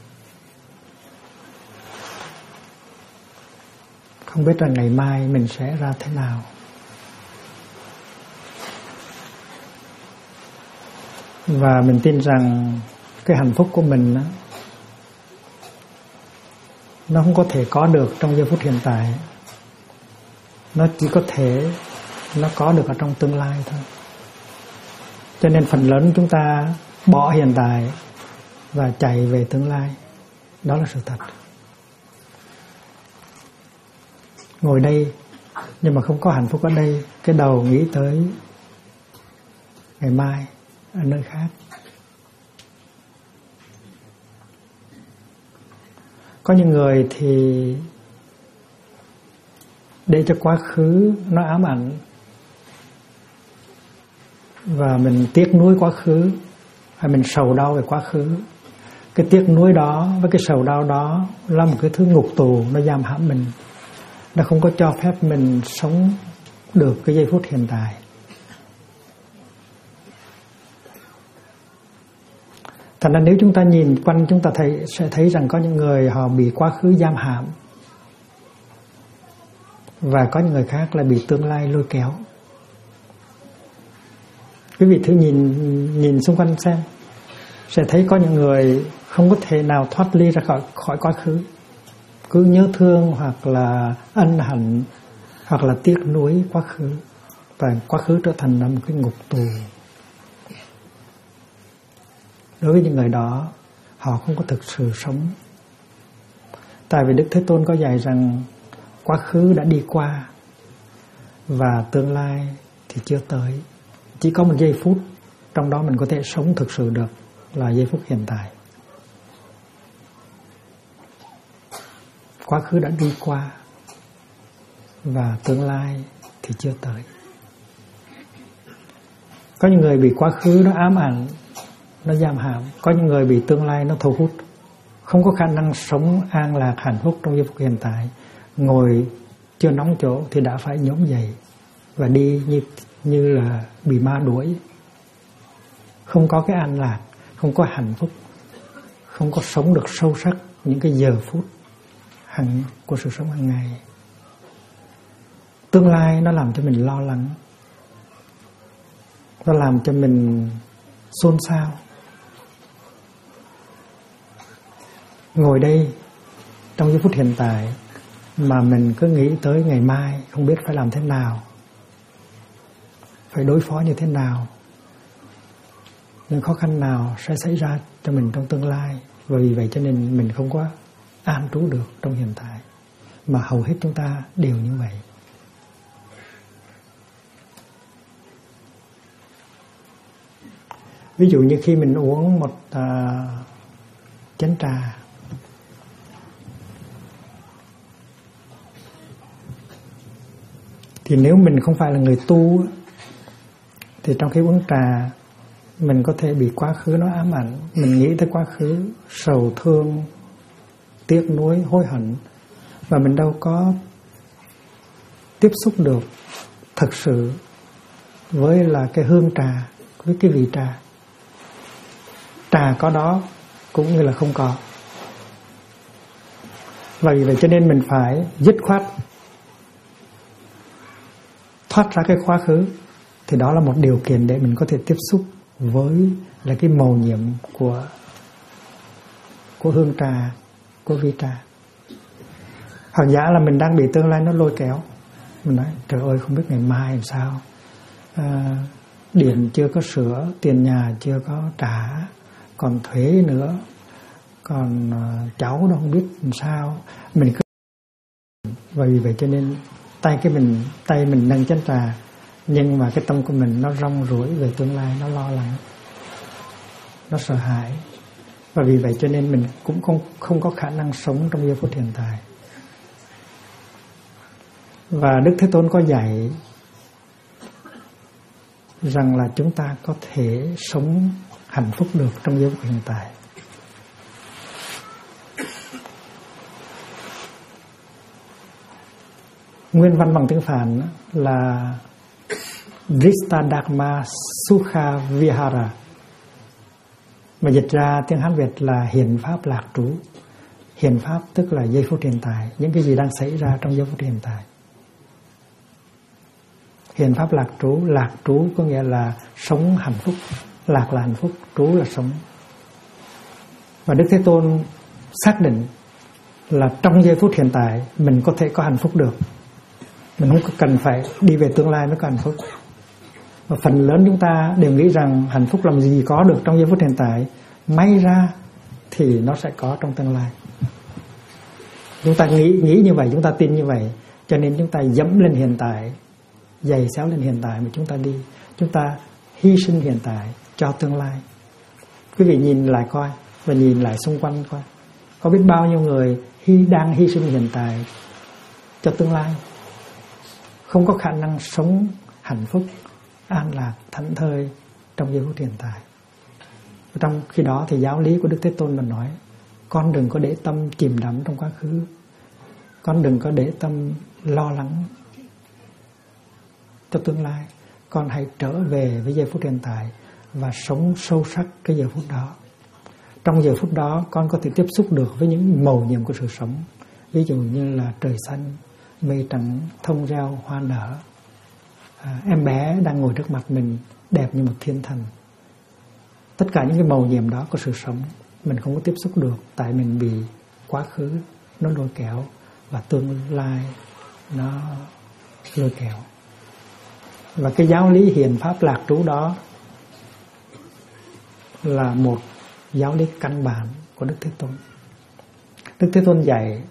không biết là ngày mai mình sẽ ra thế nào. Và mình tin rằng cái hạnh phúc của mình đó, nó không có thể có được trong giây phút hiện tại. Nó chỉ có thể nó có được ở trong tương lai thôi. Cho nên phần lớn chúng ta bỏ hiện tại và chạy về tương lai. Đó là sự thật. Ngồi đây nhưng mà không có hạnh phúc ở đây, cái đầu nghĩ tới ngày mai ở nơi khác. Có những người thì để cho quá khứ nó ám ảnh và mình tiếc nuối quá khứ, hay mình sầu đau về quá khứ. Cái tiếc nuối đó với cái sầu đau đó là một cái thứ ngục tù, nó giam hãm mình. Nó không có cho phép mình sống được cái giây phút hiện tại. Thành ra nếu chúng ta nhìn quanh, chúng ta sẽ thấy rằng có những người họ bị quá khứ giam hãm, và có những người khác là bị tương lai lôi kéo. Quý vị thử nhìn xung quanh xem, sẽ thấy có những người không có thể nào thoát ly ra khỏi quá khứ, cứ nhớ thương hoặc là ân hận hoặc là tiếc nuối quá khứ, và quá khứ trở thành một cái ngục tù. Đối với những người đó, họ không có thực sự sống. Tại vì Đức Thế Tôn có dạy rằng quá khứ đã đi qua và tương lai thì chưa tới. Chỉ có một giây phút trong đó mình có thể sống thực sự được là giây phút hiện tại. Quá khứ đã đi qua và tương lai thì chưa tới. Có những người bị quá khứ nó ám ảnh, nó giam hãm. Có những người bị tương lai nó thu hút, không có khả năng sống an lạc hạnh phúc trong giây phút hiện tại. Ngồi chưa nóng chỗ thì đã phải nhổm dậy và đi như là bị ma đuổi. Không có cái an lạc, không có hạnh phúc, không có sống được sâu sắc những cái giờ phút của sự sống hàng ngày. Tương lai nó làm cho mình lo lắng, nó làm cho mình xôn xao. Ngồi đây trong giây phút hiện tại mà mình cứ nghĩ tới ngày mai, không biết phải làm thế nào, phải đối phó như thế nào, những khó khăn nào sẽ xảy ra cho mình trong tương lai. Và vì vậy cho nên mình không có an trú được trong hiện tại. Mà hầu hết chúng ta đều như vậy. Ví dụ như khi mình uống một chén trà, thì nếu mình không phải là người tu thì trong khi uống trà mình có thể bị quá khứ nó ám ảnh. Mình nghĩ tới quá khứ, sầu thương, tiếc nuối, hối hận, và mình đâu có tiếp xúc được thực sự với là cái hương trà, với cái vị trà. Trà có đó cũng như là không có. Và vì vậy cho nên mình phải dứt khoát thoát ra cái quá khứ. Thì đó là một điều kiện để mình có thể tiếp xúc với là cái mầu nhiệm của hương trà, của vị trà. Hoặc giả là mình đang bị tương lai nó lôi kéo, mình nói trời ơi không biết ngày mai làm sao, điện chưa có sửa, tiền nhà chưa có trả, còn thuế nữa, còn cháu đâu không biết làm sao. Mình cứ và vì vậy cho nên tay mình nâng chén trà, nhưng mà cái tâm của mình nó rong ruổi về tương lai, nó lo lắng, nó sợ hãi. Và vì vậy cho nên mình cũng không có khả năng sống trong giây phút hiện tại. Và Đức Thế Tôn có dạy rằng là chúng ta có thể sống hạnh phúc được trong giây phút hiện tại. Nguyên văn bằng tiếng Phạn là Dristadharma Sukha Vihara, mà dịch ra tiếng Hán Việt là hiện pháp lạc trú. Hiện pháp tức là giây phút hiện tại, những cái gì đang xảy ra trong giây phút hiện tại. Hiện pháp lạc trú có nghĩa là sống hạnh phúc. Lạc là hạnh phúc, trú là sống. Và Đức Thế Tôn xác định là trong giây phút hiện tại mình có thể có hạnh phúc được. Mình không cần phải đi về tương lai mới có hạnh phúc. Và phần lớn chúng ta đều nghĩ rằng hạnh phúc làm gì có được trong giây phút hiện tại, may ra thì nó sẽ có trong tương lai. Chúng ta nghĩ như vậy, chúng ta tin như vậy, cho nên chúng ta dẫm lên hiện tại, giày xéo lên hiện tại mà chúng ta đi. Chúng ta hy sinh hiện tại cho tương lai. Quý vị nhìn lại coi, và nhìn lại xung quanh coi, có biết bao nhiêu người đang hy sinh hiện tại cho tương lai, không có khả năng sống hạnh phúc, an lạc, thảnh thơi trong giây phút hiện tại. Trong khi đó thì giáo lý của Đức Thế Tôn mà nói, con đừng có để tâm chìm đắm trong quá khứ, con đừng có để tâm lo lắng cho tương lai, con hãy trở về với giây phút hiện tại và sống sâu sắc cái giờ phút đó. Trong giờ phút đó con có thể tiếp xúc được với những mầu nhiệm của sự sống, ví dụ như là trời xanh, mây trắng, thông reo, hoa nở, em bé đang ngồi trước mặt mình đẹp như một thiên thần. Tất cả những cái mầu nhiệm đó của sự sống mình không có tiếp xúc được, tại mình bị quá khứ nó lôi kéo và tương lai nó lôi kéo. Và cái giáo lý hiện pháp lạc trú đó là một giáo lý căn bản của Đức Thế Tôn. Đức Thế Tôn dạy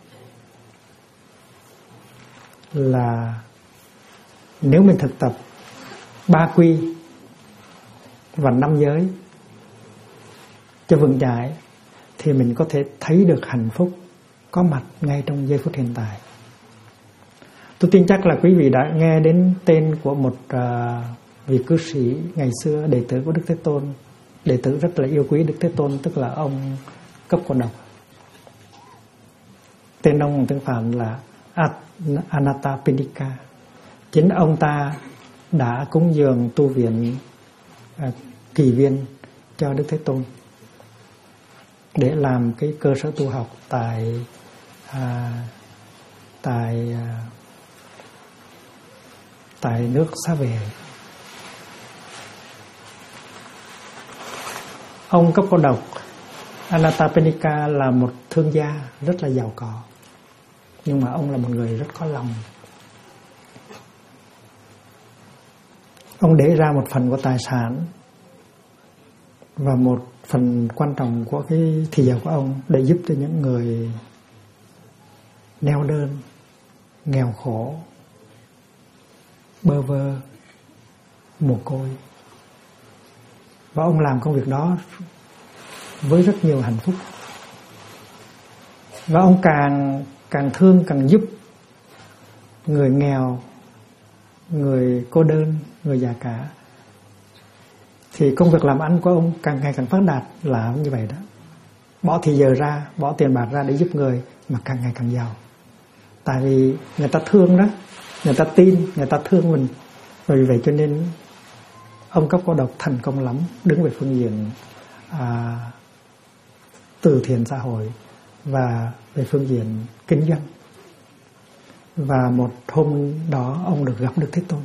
là nếu mình thực tập 3 quy và 5 giới cho vững chãi thì mình có thể thấy được hạnh phúc có mặt ngay trong giây phút hiện tại. Tôi tin chắc là quý vị đã nghe đến tên của một vị cư sĩ ngày xưa, đệ tử của Đức Thế Tôn, đệ tử rất là yêu quý Đức Thế Tôn, tức là ông Cấp Cô Độc. Tên ông tiếng Phạn là Anathapindika. Chính ông ta đã cúng dường tu viện Kỳ Viên cho Đức Thế Tôn để làm cái cơ sở tu học tại nước Xá Vệ. Ông Cấp Cô Độc Anathapindika là một thương gia rất là giàu có, nhưng mà ông là một người rất có lòng. Ông để ra một phần của tài sản và một phần quan trọng của cái thì giờ của ông để giúp cho những người neo đơn, nghèo khổ, bơ vơ, mồ côi. Và ông làm công việc đó với rất nhiều hạnh phúc. Và ông càng thương, càng giúp người nghèo, người cô đơn, người già cả, thì công việc làm ăn của ông càng ngày càng phát đạt là như vậy đó. Bỏ thì giờ ra, bỏ tiền bạc ra để giúp người mà càng ngày càng giàu. Tại vì người ta thương đó, người ta tin, người ta thương mình. Và vì vậy cho nên ông Cấp Cô Độc thành công lắm, đứng về phương diện từ thiện xã hội và về phương diện kinh doanh. Và một hôm đó ông được gặp Đức Thế Tôn.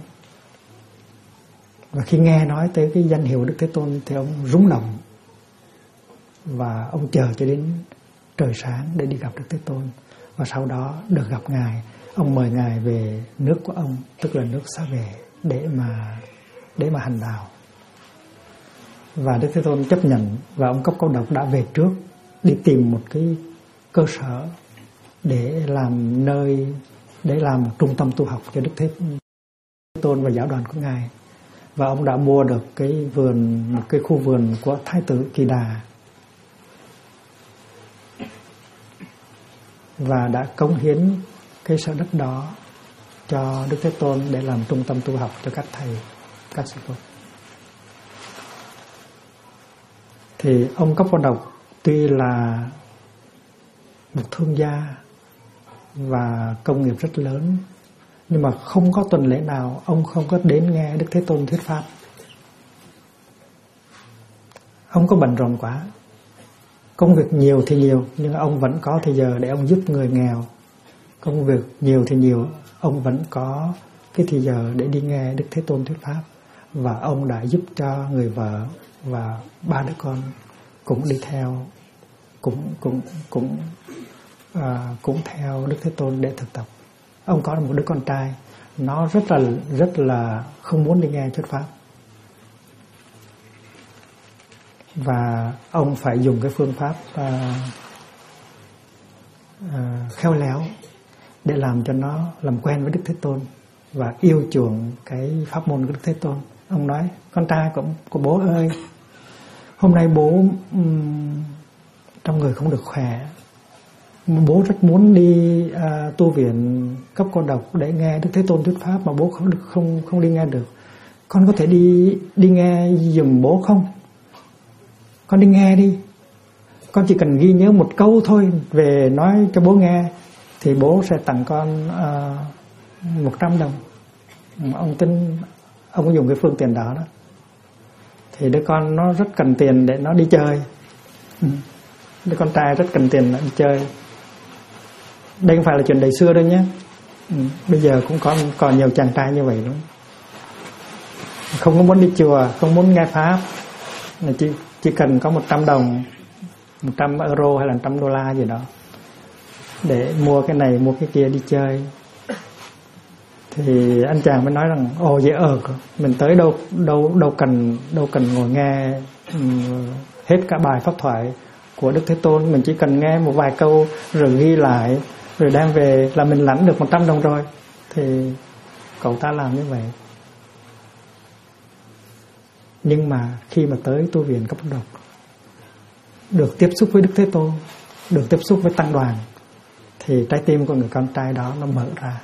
Và khi nghe nói tới cái danh hiệu Đức Thế Tôn thì ông rung động. Và ông chờ cho đến trời sáng để đi gặp Đức Thế Tôn. Và sau đó được gặp Ngài. Ông mời Ngài về nước của ông, tức là nước Xá Vệ, để mà để mà hành đạo. Và Đức Thế Tôn chấp nhận, và ông Cấp Cô Độc đã về trước đi tìm một cái cơ sở để làm nơi, để làm một trung tâm tu học cho Đức Thế Tôn và giáo đoàn của Ngài. Và ông đã mua được cái vườn, một cái khu vườn của Thái tử Kỳ Đà, và đã cống hiến cái sở đất đó cho Đức Thế Tôn để làm trung tâm tu học cho các thầy, các sư phụ. Thì ông Cấp Cô Độc tuy là một thương gia và công nghiệp rất lớn, nhưng mà không có tuần lễ nào ông không có đến nghe Đức Thế Tôn thuyết pháp. Ông có bận rộn quá, công việc nhiều thì nhiều, nhưng ông vẫn có thời giờ để ông giúp người nghèo. Công việc nhiều thì nhiều, ông vẫn có cái thời giờ để đi nghe Đức Thế Tôn thuyết pháp. Và ông đã giúp cho người vợ và 3 đứa con cũng đi theo, cũng theo Đức Thế Tôn để thực tập. Ông có một đứa con trai, nó rất là không muốn đi nghe thuyết pháp, và ông phải dùng cái phương pháp khéo léo để làm cho nó làm quen với Đức Thế Tôn và yêu chuộng cái pháp môn của Đức Thế Tôn. Ông nói: con trai của bố ơi, hôm nay bố trong người không được khỏe, bố rất muốn đi tu viện Cấp Cô Độc để nghe Đức Thế Tôn thuyết pháp, mà bố không đi nghe được. Con có thể đi nghe giùm bố không? Con đi nghe đi, con chỉ cần ghi nhớ một câu thôi về nói cho bố nghe, thì bố sẽ tặng con 100 đồng. Ông có dùng cái phương tiện đó. Thì đứa con nó rất cần tiền để nó đi chơi. Đứa con trai rất cần tiền để đi chơi. Đây không phải là chuyện đời xưa đâu nhé. Bây giờ cũng còn nhiều chàng trai như vậy luôn. Không có muốn đi chùa, không muốn nghe pháp, chỉ cần có 100 đồng, 100 euro hay là 100 đô la gì đó để mua cái này mua cái kia đi chơi. Thì anh chàng mới nói rằng: ồ vậy mình tới đâu cần ngồi nghe hết cả bài pháp thoại của Đức Thế Tôn, mình chỉ cần nghe một vài câu rồi ghi lại rồi đem về là mình lãnh được 100 đồng rồi. Thì cậu ta làm như vậy. Nhưng mà khi mà tới tu viện Cấp Độc, được tiếp xúc với Đức Thế Tôn, được tiếp xúc với tăng đoàn, thì trái tim của người con trai đó nó mở ra.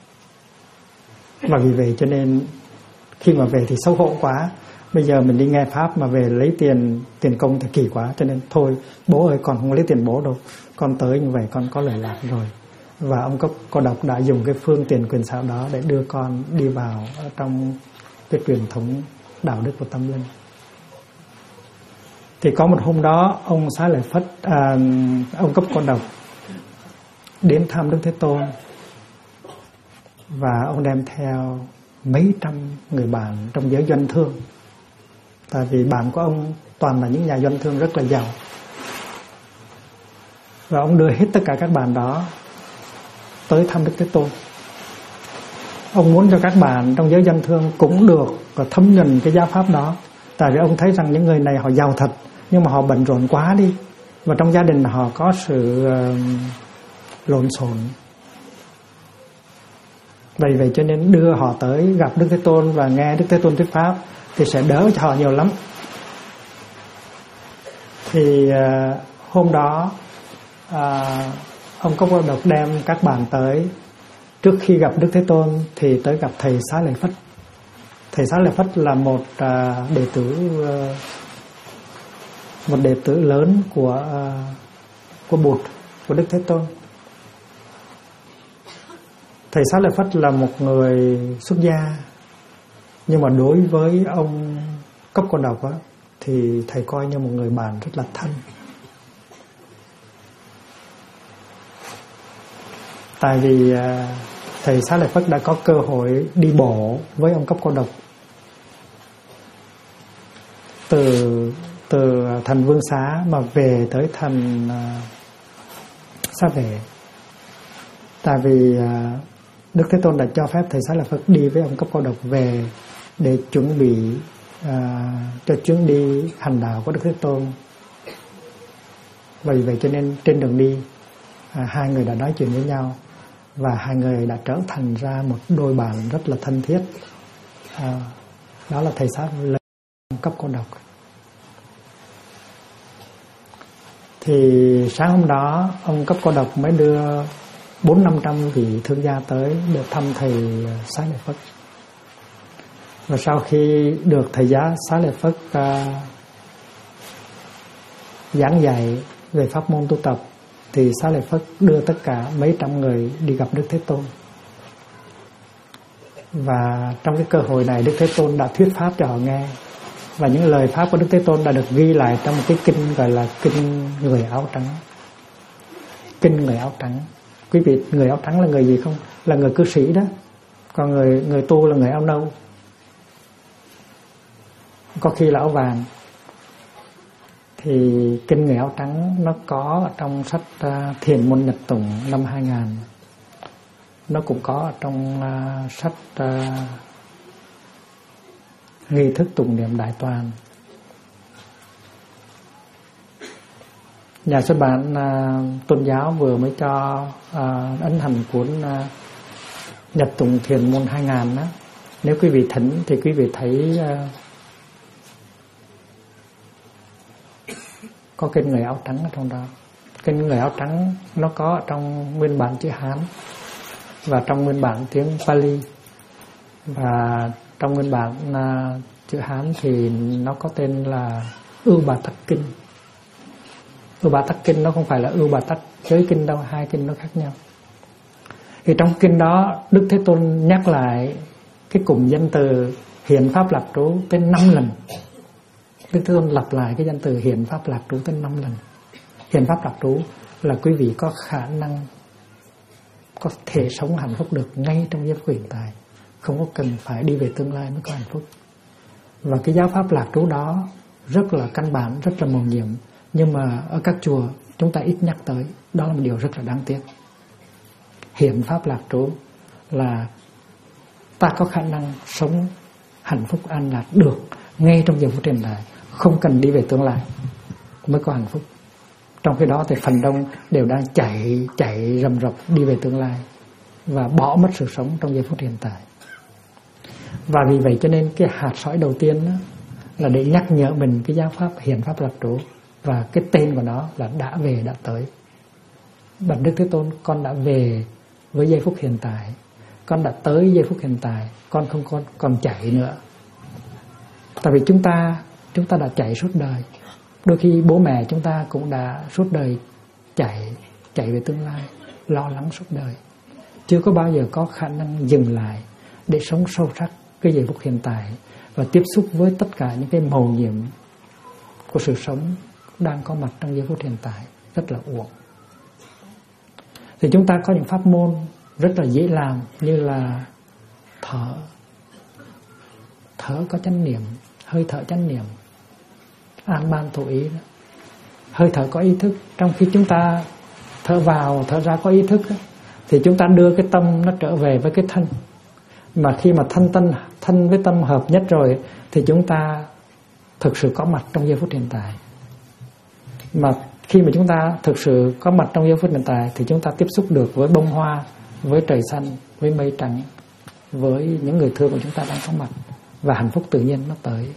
Và vì vậy cho nên khi mà về thì xấu hổ quá. Bây giờ mình đi nghe pháp mà về lấy tiền công thì kỳ quá, cho nên thôi bố ơi, con không lấy tiền bố đâu, con tới như vậy con có lợi lạc rồi. Và ông Cấp Cô Độc đã dùng cái phương tiền quyền xảo đó để đưa con đi vào trong cái truyền thống đạo đức của tâm linh. Thì có một hôm đó ông Xá Lợi Phất, ông Cấp Cô Độc đến thăm Đức Thế Tôn, và ông đem theo mấy trăm người bạn trong giới doanh thương. Tại vì bạn của ông toàn là những nhà doanh thương rất là giàu. Và ông đưa hết tất cả các bạn đó tới thăm Đức Thế Tôn. Ông muốn cho các bạn trong giới doanh thương cũng được và thấm nhuần cái giáo pháp đó. Tại vì ông thấy rằng những người này họ giàu thật, nhưng mà họ bận rộn quá đi, và trong gia đình họ có sự lộn xộn. Vậy cho nên đưa họ tới gặp Đức Thế Tôn và nghe Đức Thế Tôn thuyết pháp thì sẽ đỡ cho họ nhiều lắm. Thì hôm đó ông Cấp Cô Độc đem các bạn tới. Trước khi gặp Đức Thế Tôn thì tới gặp thầy Xá Lợi Phất. Thầy Xá Lợi Phất là một đệ tử lớn của Bụt, của Đức Thế Tôn. Thầy Xá Lợi Phất là một người xuất gia, nhưng mà đối với ông Cấp Cô Độc thì thầy coi như một người bạn rất là thân. Tại vì thầy Xá Lợi Phất đã có cơ hội đi bộ với ông Cấp Cô Độc từ thành Vương Xá mà về tới thành Xá Vệ. Tại vì Đức Thế Tôn đã cho phép thầy Xá Lợi Phất đi với ông Cấp Cô Độc về để chuẩn bị cho chuyến đi hành đạo của Đức Thế Tôn. Vì vậy cho nên trên đường đi hai người đã nói chuyện với nhau và hai người đã trở thành ra một đôi bạn rất là thân thiết. Đó là thầy Xá Lợi Cấp Cô Độc. Thì sáng hôm đó ông Cấp Cô Độc mới đưa 400-500 vị thương gia tới để thăm thầy Xá Lợi Phất. Và sau khi được thầy Xá Lợi Phất giảng dạy về pháp môn tu tập, thì Xá Lợi Phất đưa tất cả mấy trăm người đi gặp Đức Thế Tôn. Và trong cái cơ hội này Đức Thế Tôn đã thuyết pháp cho họ nghe. Và những lời pháp của Đức Thế Tôn đã được ghi lại trong một cái kinh gọi là kinh người áo trắng. Kinh người áo trắng. Quý vị, người áo trắng là người gì không? Là người cư sĩ đó. Còn người tu là người áo nâu, có khi là áo vàng. Thì kinh người áo trắng nó có trong sách Thiền Môn Nhật Tụng năm 2000. Nó cũng có trong sách Nghi Thức Tụng Niệm Đại Toàn. Nhà xuất bản tôn giáo vừa mới cho ấn hành cuốn Nhật Tụng Thiền Môn 2000 đó. Nếu quý vị thỉnh thì quý vị thấy có kinh người áo trắng ở trong đó. Kinh người áo trắng nó có trong nguyên bản chữ Hán và trong nguyên bản tiếng Pali. Và trong nguyên bản chữ Hán thì nó có tên là Ưu Bà Tắc Kinh. Ưu Bà Tắc Kinh nó không phải là Ưu Bà Tắc Giới Kinh đâu, hai kinh nó khác nhau. Thì trong kinh đó Đức Thế Tôn nhắc lại cái cụm danh từ hiện pháp lạc trú tới 5 lần. Đức Thế Tôn lặp lại cái danh từ hiện pháp lạc trú tới 5 lần. Hiện pháp lạc trú là quý vị có khả năng có thể sống hạnh phúc được ngay trong giây phút hiện tại, không có cần phải đi về tương lai mới có hạnh phúc. Và cái giáo pháp lạc trú đó rất là căn bản, rất là mầu nhiệm, nhưng mà ở các chùa chúng ta ít nhắc tới. Đó là một điều rất là đáng tiếc. Hiện pháp lạc trú là ta có khả năng sống hạnh phúc an lạc được ngay trong giờ phút hiện tại, không cần đi về tương lai mới có hạnh phúc. Trong khi đó thì phần đông đều đang chạy rầm rập đi về tương lai và bỏ mất sự sống trong giây phút hiện tại. Và vì vậy cho nên cái hạt sỏi đầu tiên đó là để nhắc nhở mình cái giáo pháp hiện pháp lạc trú, và cái tên của nó là đã về đã tới. Bạch Đức Thế Tôn, con đã về với giây phút hiện tại, con đã tới giây phút hiện tại, con không còn chạy nữa. Tại vì chúng ta đã chạy suốt đời. Đôi khi bố mẹ chúng ta cũng đã suốt đời chạy về tương lai, lo lắng suốt đời, chưa có bao giờ có khả năng dừng lại để sống sâu sắc cái giây phút hiện tại và tiếp xúc với tất cả những cái mầu nhiệm của sự sống đang có mặt trong giây phút hiện tại. Rất là uổng. Thì chúng ta có những pháp môn rất là dễ làm, như là thở có chánh niệm, hơi thở chánh niệm, an ban thổ ý đó. Hơi thở có ý thức. Trong khi chúng ta thở vào thở ra có ý thức đó, thì chúng ta đưa cái tâm nó trở về với cái thân. Mà khi mà thân với tâm hợp nhất rồi thì chúng ta thực sự có mặt trong giây phút hiện tại. Mà khi mà chúng ta thực sự có mặt trong giây phút hiện tại thì chúng ta tiếp xúc được với bông hoa, với trời xanh, với mây trắng, với những người thương của chúng ta đang có mặt, và hạnh phúc tự nhiên nó tới.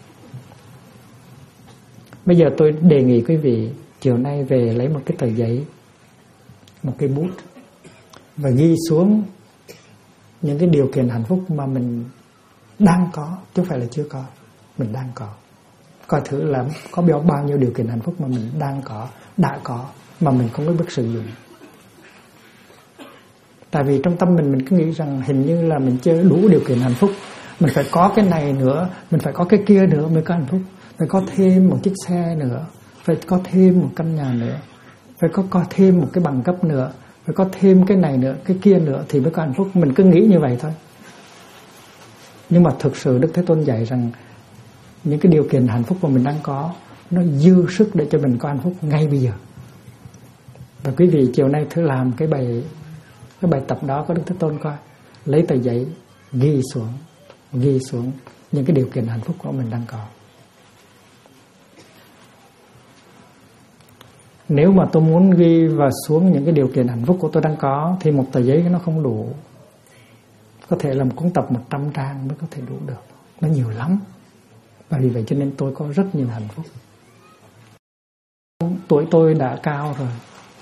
Bây giờ tôi đề nghị quý vị chiều nay về lấy một cái tờ giấy, một cái bút, và ghi xuống những cái điều kiện hạnh phúc mà mình đang có, chứ không phải là chưa có, mình đang có. Coi thử là có bao nhiêu điều kiện hạnh phúc mà mình đang có, đã có, mà mình không có biết sử dụng. Tại vì trong tâm mình cứ nghĩ rằng hình như là mình chưa đủ điều kiện hạnh phúc, mình phải có cái này nữa, mình phải có cái kia nữa mới có hạnh phúc. Phải có thêm một chiếc xe nữa, phải có thêm một căn nhà nữa, phải có thêm một cái bằng cấp nữa, phải có thêm cái này nữa, cái kia nữa thì mới có hạnh phúc. Mình cứ nghĩ như vậy thôi. Nhưng mà thực sự Đức Thế Tôn dạy rằng những cái điều kiện hạnh phúc mà mình đang có nó dư sức để cho mình có hạnh phúc ngay bây giờ. Và quý vị chiều nay thử làm cái bài tập đó của Đức Thế Tôn coi. Lấy tờ giấy ghi xuống những cái điều kiện hạnh phúc của mình đang có. Nếu mà tôi muốn ghi và xuống những cái điều kiện hạnh phúc của tôi đang có thì một tờ giấy nó không đủ. Có thể là một cuốn tập 100 trang mới có thể đủ được. Nó nhiều lắm. Và vì vậy cho nên tôi có rất nhiều hạnh phúc. Tuổi tôi đã cao rồi.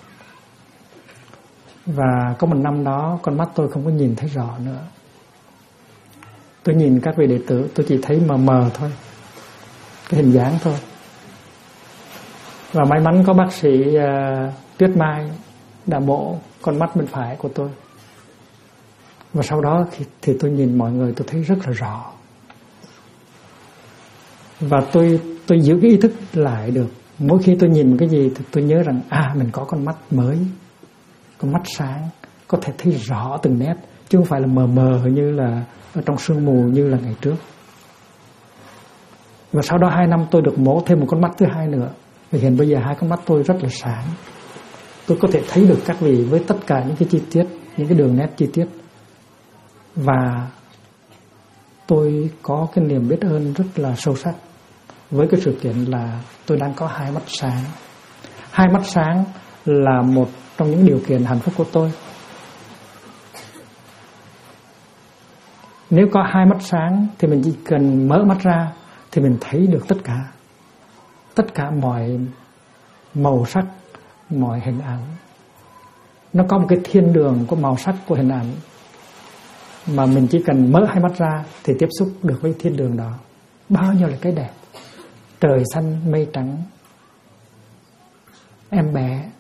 Và có một năm đó con mắt tôi không có nhìn thấy rõ nữa. Tôi nhìn các vị đệ tử tôi chỉ thấy mờ mờ thôi, cái hình dáng thôi. Và may mắn có bác sĩ Tuyết Mai đã mổ con mắt bên phải của tôi. Và sau đó thì tôi nhìn mọi người tôi thấy rất là rõ. Và tôi giữ cái ý thức lại được. Mỗi khi tôi nhìn cái gì thì tôi nhớ rằng mình có con mắt mới, con mắt sáng, có thể thấy rõ từng nét, chứ không phải là mờ mờ như là ở trong sương mù như là ngày trước. Và sau đó 2 năm tôi được mổ thêm một con mắt thứ hai nữa. Và hiện bây giờ 2 con mắt tôi rất là sáng. Tôi có thể thấy được các vị với tất cả những cái chi tiết, những cái đường nét chi tiết. Và tôi có cái niềm biết ơn rất là sâu sắc với cái sự kiện là tôi đang có 2 mắt sáng. 2 mắt sáng là một trong những điều kiện hạnh phúc của tôi. Nếu có 2 mắt sáng thì mình chỉ cần mở mắt ra thì mình thấy được tất cả mọi màu sắc, mọi hình ảnh. Nó có một cái thiên đường của màu sắc, của hình ảnh mà mình chỉ cần mở 2 mắt ra thì tiếp xúc được với thiên đường đó. Bao nhiêu là cái đẹp, trời xanh mây trắng, em bé.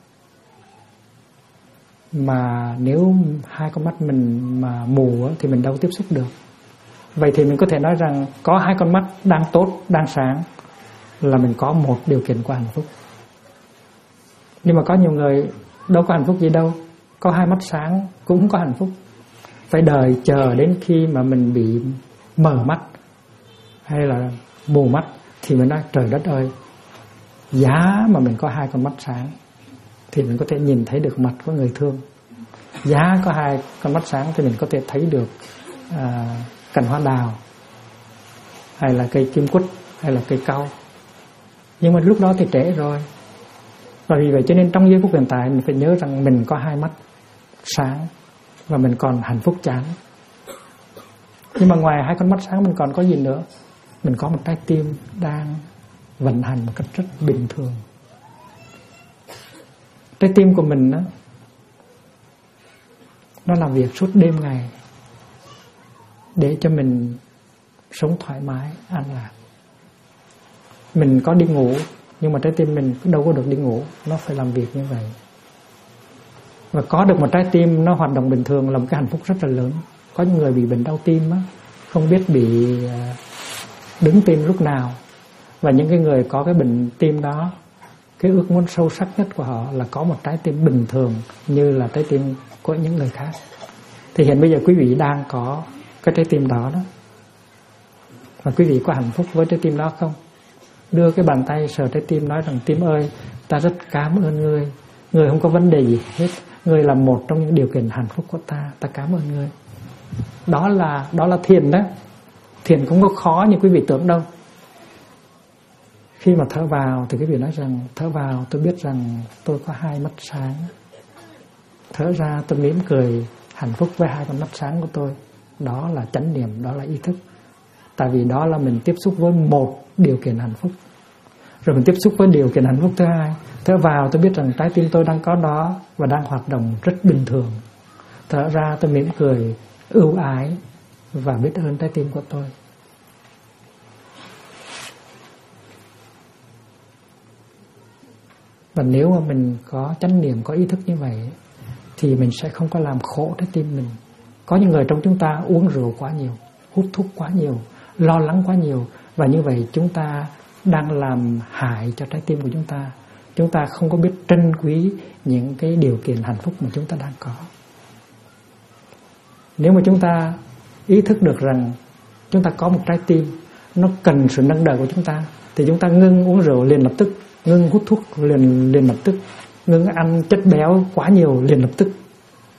Mà nếu 2 con mắt mình mà mù thì mình đâu tiếp xúc được. Vậy thì mình có thể nói rằng có 2 con mắt đang tốt, đang sáng là mình có một điều kiện của hạnh phúc. Nhưng mà có nhiều người đâu có hạnh phúc gì đâu, có 2 mắt sáng cũng không có hạnh phúc. Phải đợi chờ đến khi mà mình bị mờ mắt hay là mù mắt thì mình nói trời đất ơi, giá mà mình có 2 con mắt sáng thì mình có thể nhìn thấy được mặt của người thương. Giá có 2 con mắt sáng thì mình có thể thấy được cành hoa đào, hay là cây kim quýt, hay là cây cau. Nhưng mà lúc đó thì trễ rồi. Và vì vậy cho nên trong giây phút hiện tại mình phải nhớ rằng mình có 2 mắt sáng và mình còn hạnh phúc chán. Nhưng mà ngoài 2 con mắt sáng mình còn có gì nữa? Mình có một trái tim đang vận hành một cách rất bình thường. Trái tim của mình đó, nó làm việc suốt đêm ngày để cho mình sống thoải mái, an lạc. Mình có đi ngủ, nhưng mà trái tim mình đâu có được đi ngủ, nó phải làm việc như vậy. Và có được một trái tim nó hoạt động bình thường là một cái hạnh phúc rất là lớn. Có những người bị bệnh đau tim á, không biết bị đứng tim lúc nào. Và những cái người có cái bệnh tim đó, cái ước muốn sâu sắc nhất của họ là có một trái tim bình thường như là trái tim của những người khác. Thì hiện bây giờ quý vị đang có cái trái tim đó đó. Và quý vị có hạnh phúc với trái tim đó không? Đưa cái bàn tay sờ trái tim, nói rằng tim ơi, ta rất cảm ơn ngươi. Ngươi không có vấn đề gì hết. Ngươi là một trong những điều kiện hạnh phúc của ta. Ta cảm ơn ngươi. Đó là thiền đó. Thiền không có khó như quý vị tưởng đâu. Khi mà thở vào thì quý vị nói rằng thở vào tôi biết rằng tôi có 2 mắt sáng. Thở ra tôi mỉm cười hạnh phúc với 2 con mắt sáng của tôi. Đó là chánh niệm, đó là ý thức. Tại vì đó là mình tiếp xúc với một điều kiện hạnh phúc. Rồi mình tiếp xúc với điều kiện hạnh phúc thứ hai. Thở vào tôi biết rằng trái tim tôi đang có đó và đang hoạt động rất bình thường. Thở ra tôi mỉm cười, ưu ái và biết ơn trái tim của tôi. Và nếu mà mình có chánh niệm, có ý thức như vậy thì mình sẽ không có làm khổ trái tim mình. Có những người trong chúng ta uống rượu quá nhiều, hút thuốc quá nhiều, lo lắng quá nhiều, và như vậy chúng ta đang làm hại cho trái tim của chúng ta. Chúng ta không có biết trân quý những cái điều kiện hạnh phúc mà chúng ta đang có. Nếu mà chúng ta ý thức được rằng chúng ta có một trái tim, nó cần sự nâng đỡ của chúng ta, thì chúng ta ngưng uống rượu liền lập tức, ngưng hút thuốc liền lập tức, ngưng ăn chất béo quá nhiều liền lập tức.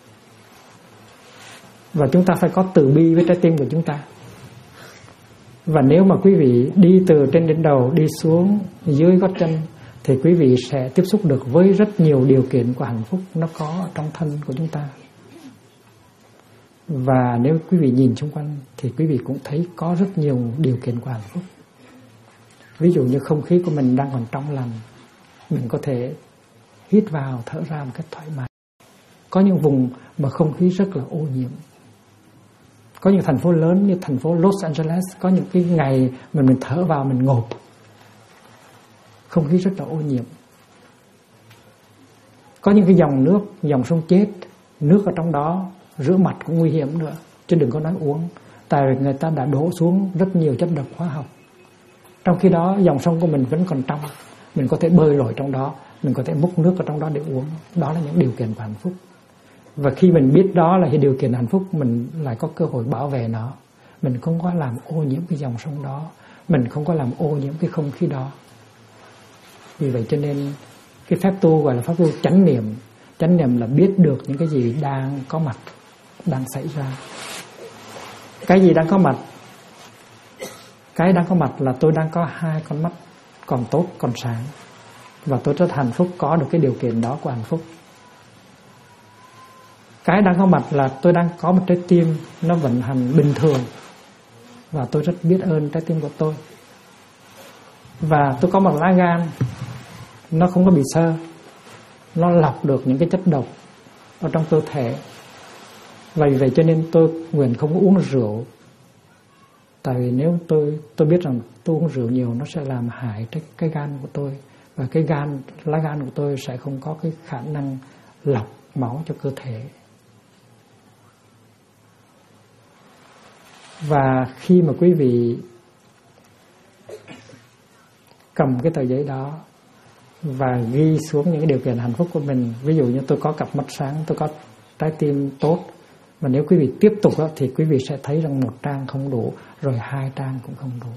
Và chúng ta phải có từ bi với trái tim của chúng ta. Và nếu mà quý vị đi từ trên đỉnh đầu đi xuống dưới gót chân thì quý vị sẽ tiếp xúc được với rất nhiều điều kiện của hạnh phúc nó có trong thân của chúng ta. Và nếu quý vị nhìn xung quanh thì quý vị cũng thấy có rất nhiều điều kiện của hạnh phúc. Ví dụ như không khí của mình đang còn trong lành, mình có thể hít vào thở ra một cách thoải mái. Có những vùng mà không khí rất là ô nhiễm. Có những thành phố lớn như thành phố Los Angeles, có những cái ngày mà mình thở vào mình ngộp, không khí rất là ô nhiễm. Có những cái dòng nước, dòng sông chết, nước ở trong đó rửa mặt cũng nguy hiểm nữa, chứ đừng có nói uống. Tại vì người ta đã đổ xuống rất nhiều chất độc hóa học. Trong khi đó dòng sông của mình vẫn còn trong, mình có thể bơi lội trong đó, mình có thể múc nước ở trong đó để uống. Đó là những điều kiện của hạnh phúc. Và khi mình biết đó là cái điều kiện hạnh phúc, mình lại có cơ hội bảo vệ nó. Mình không có làm ô nhiễm cái dòng sông đó, mình không có làm ô nhiễm cái không khí đó. Vì vậy cho nên cái phép tu gọi là pháp tu chánh niệm. Chánh niệm là biết được những cái gì đang có mặt, đang xảy ra. Cái gì đang có mặt? Cái đang có mặt là tôi đang có hai con mắt còn tốt, còn sáng. Và tôi rất hạnh phúc có được cái điều kiện đó của hạnh phúc. Cái đang có mặt là tôi đang có một trái tim nó vận hành bình thường. Và tôi rất biết ơn trái tim của tôi. Và tôi có một lá gan nó không có bị xơ, nó lọc được những cái chất độc ở trong cơ thể. Vì vậy cho nên tôi nguyện không có uống rượu. Tại vì nếu tôi biết rằng tôi uống rượu nhiều nó sẽ làm hại cái gan của tôi. Và cái lá gan của tôi sẽ không có cái khả năng lọc máu cho cơ thể. Và khi mà quý vị cầm cái tờ giấy đó và ghi xuống những cái điều kiện hạnh phúc của mình, ví dụ như tôi có cặp mắt sáng, tôi có trái tim tốt, và nếu quý vị tiếp tục thì quý vị sẽ thấy rằng một trang không đủ, rồi hai trang cũng không đủ.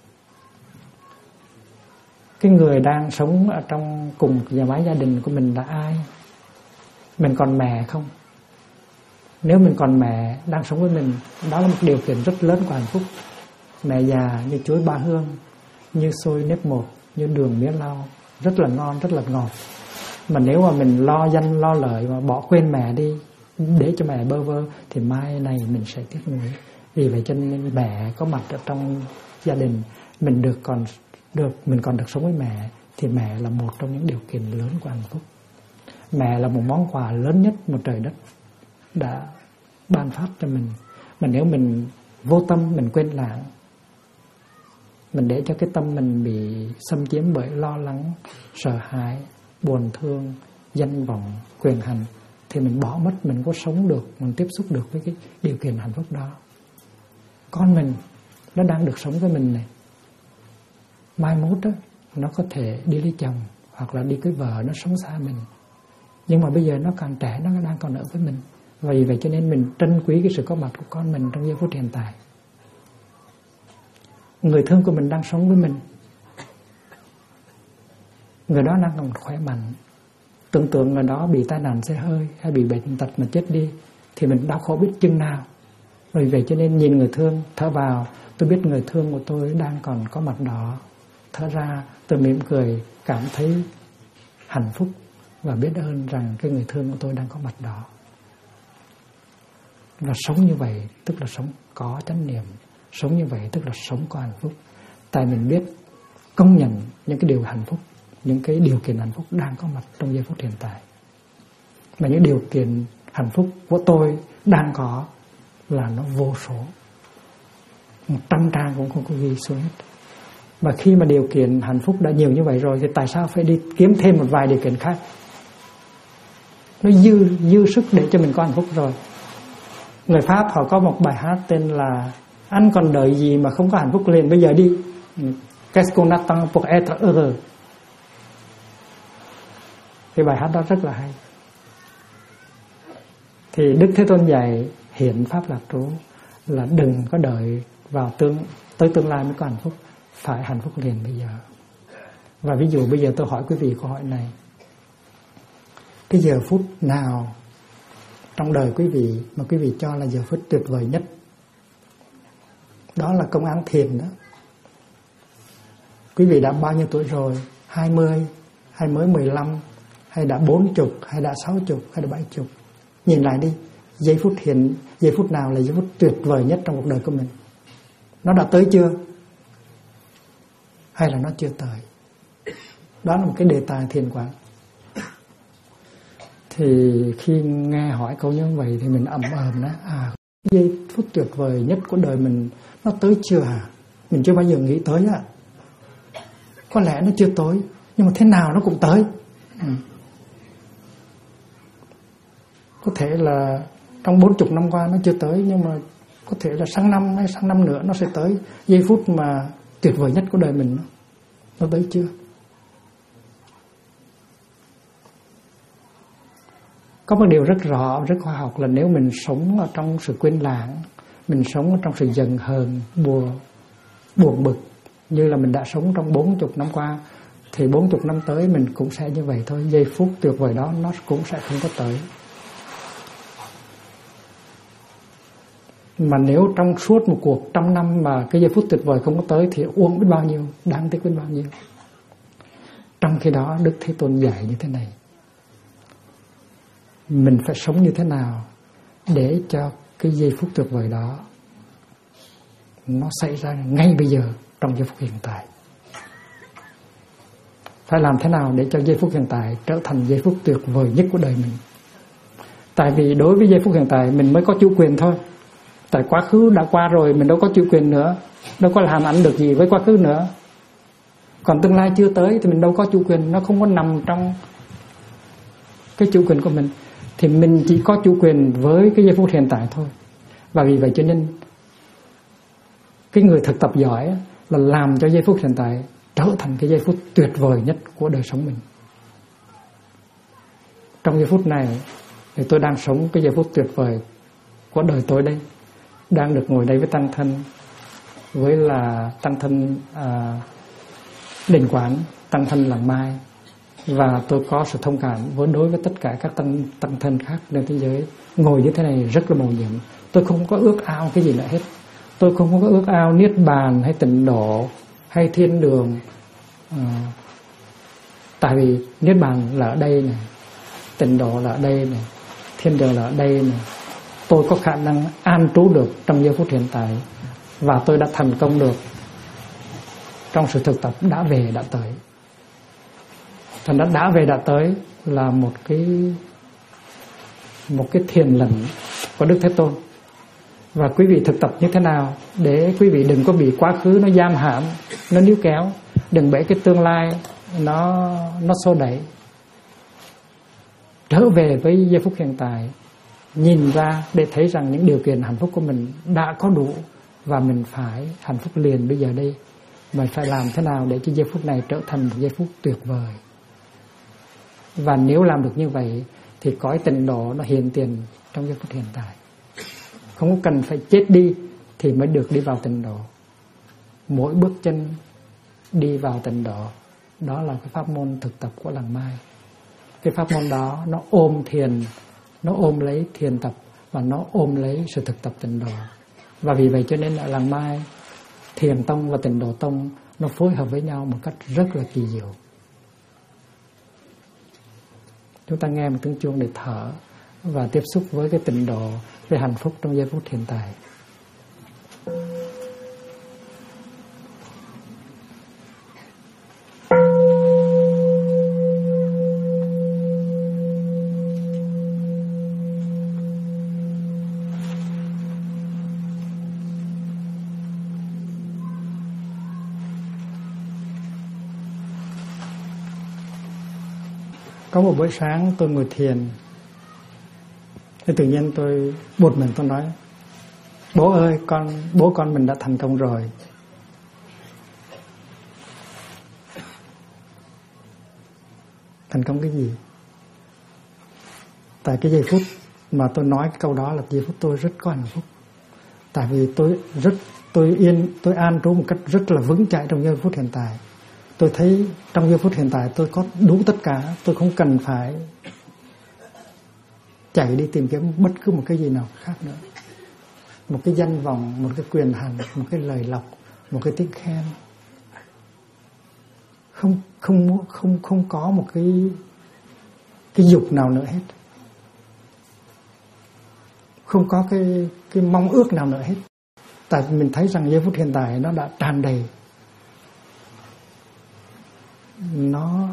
Cái người đang sống ở trong cùng nhà máy gia đình của mình là ai? Mình còn mẹ không? Nếu mình còn mẹ đang sống với mình, đó là một điều kiện rất lớn của hạnh phúc. Mẹ già như chuối ba hương, như xôi nếp một, như đường mía lau, rất là ngon, rất là ngọt. Mà nếu mà mình lo danh lo lợi mà bỏ quên mẹ đi, để cho mẹ bơ vơ, thì mai này mình sẽ tiếc nuối. Vì vậy cho nên mẹ có mặt ở trong gia đình, mình còn được sống với mẹ, thì mẹ là một trong những điều kiện lớn của hạnh phúc. Mẹ là một món quà lớn nhất mà trời đất đã ban phát cho mình. Mà nếu mình vô tâm, mình quên lãng, mình để cho cái tâm mình bị xâm chiếm bởi lo lắng, sợ hãi, buồn thương, danh vọng, quyền hành, thì mình bỏ mất, mình có sống được, mình tiếp xúc được với cái điều kiện hạnh phúc đó. Con mình nó đang được sống với mình này, mai mốt đó, nó có thể đi lấy chồng hoặc là đi cưới vợ, nó sống xa mình. Nhưng mà bây giờ nó còn trẻ, nó đang còn ở với mình. Vì vậy cho nên mình trân quý cái sự có mặt của con mình trong giây phút hiện tại. Người thương của mình đang sống với mình, người đó đang còn khỏe mạnh. Tưởng tượng người đó bị tai nạn xe hơi hay bị bệnh tật mà chết đi, thì mình đau khổ biết chừng nào. Vì vậy cho nên nhìn người thương, thở vào, tôi biết người thương của tôi đang còn có mặt đó. Thở ra, tôi mỉm cười, cảm thấy hạnh phúc và biết ơn rằng cái người thương của tôi đang có mặt đó. Và sống như vậy tức là sống có chánh niệm. Sống như vậy tức là sống có hạnh phúc. Tại mình biết công nhận những cái điều hạnh phúc, những cái điều kiện hạnh phúc đang có mặt trong giây phút hiện tại. Mà những điều kiện hạnh phúc của tôi đang có là nó vô số, 100 trang cũng không có ghi xuống hết. Và khi mà điều kiện hạnh phúc đã nhiều như vậy rồi, thì tại sao phải đi kiếm thêm một vài điều kiện khác? Nó dư sức để cho mình có hạnh phúc rồi. Người Pháp họ có một bài hát tên là Anh còn đợi gì mà không có hạnh phúc, liền bây giờ đi. Qu'est-ce qu'on attend pour être heureux? Cái bài hát đó rất là hay. Thì Đức Thế Tôn dạy hiện pháp lạc trú là đừng có đợi vào tới tương lai mới có hạnh phúc, phải hạnh phúc liền bây giờ. Và ví dụ bây giờ tôi hỏi quý vị câu hỏi này: cái giờ phút nào trong đời quý vị mà quý vị cho là giờ phút tuyệt vời nhất? Đó là công án thiền đó. Quý vị đã bao nhiêu tuổi rồi? 20, hay mới 15, hay đã 40, hay đã 60, hay đã 70? Nhìn lại đi, giây phút nào là giây phút tuyệt vời nhất trong cuộc đời của mình? Nó đã tới chưa? Hay là nó chưa tới? Đó là một cái đề tài thiền quán. Thì khi nghe hỏi câu như vậy thì mình ậm nói, giây phút tuyệt vời nhất của đời mình nó tới chưa hả? Mình chưa bao giờ nghĩ tới á. Có lẽ nó chưa tới, nhưng mà thế nào nó cũng tới. Có thể là trong 40 năm qua nó chưa tới, nhưng mà có thể là sang năm hay sang năm nữa nó sẽ tới. Giây phút mà tuyệt vời nhất của đời mình nó tới chưa? Có một điều rất rõ, rất khoa học là nếu mình sống ở trong sự quên lãng, mình sống ở trong sự giận hờn, buồn bực như là mình đã sống trong 40 năm qua, thì 40 năm tới mình cũng sẽ như vậy thôi. Giây phút tuyệt vời đó nó cũng sẽ không có tới. Mà nếu trong suốt một cuộc 100 năm mà cái giây phút tuyệt vời không có tới thì uổng biết bao nhiêu, đáng tiếc biết bao nhiêu. Trong khi đó Đức Thế Tôn dạy như thế này: mình phải sống như thế nào để cho cái giây phút tuyệt vời đó nó xảy ra ngay bây giờ, trong giây phút hiện tại. Phải làm thế nào để cho giây phút hiện tại trở thành giây phút tuyệt vời nhất của đời mình? Tại vì đối với giây phút hiện tại mình mới có chủ quyền thôi. Tại quá khứ đã qua rồi, mình đâu có chủ quyền nữa, đâu có làm ảnh được gì với quá khứ nữa. Còn tương lai chưa tới thì mình đâu có chủ quyền, nó không có nằm trong cái chủ quyền của mình. Thì mình chỉ có chủ quyền với cái giây phút hiện tại thôi. Và vì vậy cho nên cái người thực tập giỏi là làm cho giây phút hiện tại trở thành cái giây phút tuyệt vời nhất của đời sống mình. Trong giây phút này thì tôi đang sống cái giây phút tuyệt vời của đời tôi đây, đang được ngồi đây với tăng thân, với là tăng thân Đình Quán, tăng thân Làng Mai, và tôi có sự thông cảm đối với tất cả các tăng thân khác trên thế giới. Ngồi như thế này rất là mầu nhiệm. Tôi không có ước ao cái gì nữa hết. Tôi không có ước ao niết bàn hay tịnh độ hay thiên đường. Tại vì niết bàn là ở đây này, tịnh độ là ở đây này, thiên đường là ở đây này. Tôi có khả năng an trú được trong giây phút hiện tại, và tôi đã thành công được trong sự thực tập đã về đã tới. Thành đã về đã tới là một cái thiền lệnh của Đức Thế Tôn. Và quý vị thực tập như thế nào để quý vị đừng có bị quá khứ nó giam hãm, nó níu kéo, đừng để cái tương lai nó xô đẩy. Trở về với giây phút hiện tại, nhìn ra để thấy rằng những điều kiện hạnh phúc của mình đã có đủ, và mình phải hạnh phúc liền bây giờ đây. Mình phải làm thế nào để cho giây phút này trở thành một giây phút tuyệt vời. Và nếu làm được như vậy thì cõi tịnh độ nó hiện tiền trong giây phút hiện tại. Không có cần phải chết đi thì mới được đi vào tịnh độ. Mỗi bước chân đi vào tịnh độ, đó là cái pháp môn thực tập của Làng Mai. Cái pháp môn đó nó ôm thiền, nó ôm lấy thiền tập, và nó ôm lấy sự thực tập tịnh độ. Và vì vậy cho nên ở Làng Mai, Thiền Tông và Tịnh Độ Tông nó phối hợp với nhau một cách rất là kỳ diệu. Chúng ta nghe một tiếng chuông để thở và tiếp xúc với cái tịnh độ, với hạnh phúc trong giây phút hiện tại. Có một buổi sáng tôi ngồi thiền, thì tự nhiên tôi buột mình, tôi nói: bố ơi, bố con mình đã thành công rồi. Thành công cái gì? Tại cái giây phút mà tôi nói cái câu đó là giây phút tôi rất có hạnh phúc. Tại vì tôi an trú một cách rất là vững chãi trong giây phút hiện tại. Tôi thấy trong giây phút hiện tại tôi có đủ tất cả, tôi không cần phải chạy đi tìm kiếm bất cứ một cái gì nào khác nữa. Một cái danh vọng, một cái quyền hành, một cái lời lộc, một cái tiếng khen. không có một cái dục nào nữa hết, không có cái mong ước nào nữa hết. Tại vì mình thấy rằng giây phút hiện tại nó đã tràn đầy, nó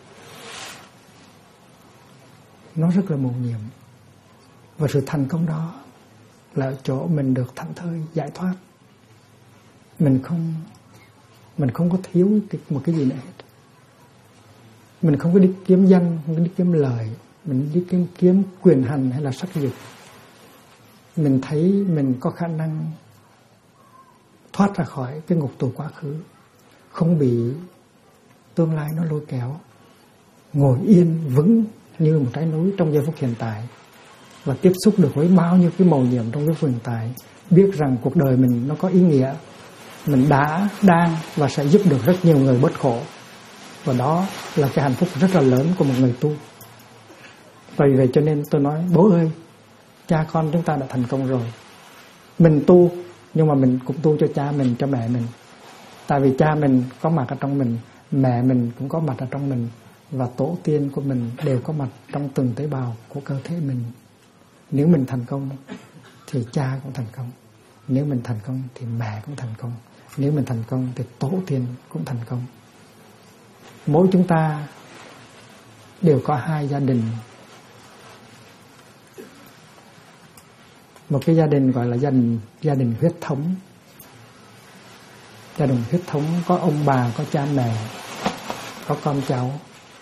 rất là mầu nhiệm. Và sự thành công đó là ở chỗ mình được thảnh thơi giải thoát. Mình không có thiếu một cái gì nữa hết. Mình không có đi kiếm danh, không có đi kiếm lời, mình đi kiếm quyền hành hay là sắc dục. Mình thấy mình có khả năng thoát ra khỏi cái ngục tù quá khứ, không bị tương lai nó lôi kéo, ngồi yên vững như một trái núi trong giây phút hiện tại, và tiếp xúc được với bao nhiêu cái mầu nhiệm trong giây phút hiện tại, biết rằng cuộc đời mình nó có ý nghĩa, mình đã, đang và sẽ giúp được rất nhiều người bớt khổ. Và đó là cái hạnh phúc rất là lớn của một người tu. Vì vậy cho nên tôi nói, bố ơi, cha con chúng ta đã thành công rồi. Mình tu, nhưng mà mình cũng tu cho cha mình, cho mẹ mình. Tại vì cha mình có mặt ở trong mình, mẹ mình cũng có mặt ở trong mình, và tổ tiên của mình đều có mặt trong từng tế bào của cơ thể mình. Nếu mình thành công thì cha cũng thành công, nếu mình thành công thì mẹ cũng thành công, nếu mình thành công thì tổ tiên cũng thành công. Mỗi chúng ta đều có hai gia đình. Một cái gia đình gọi là gia đình huyết thống. Gia đình huyết thống có ông bà, có cha mẹ, có con cháu.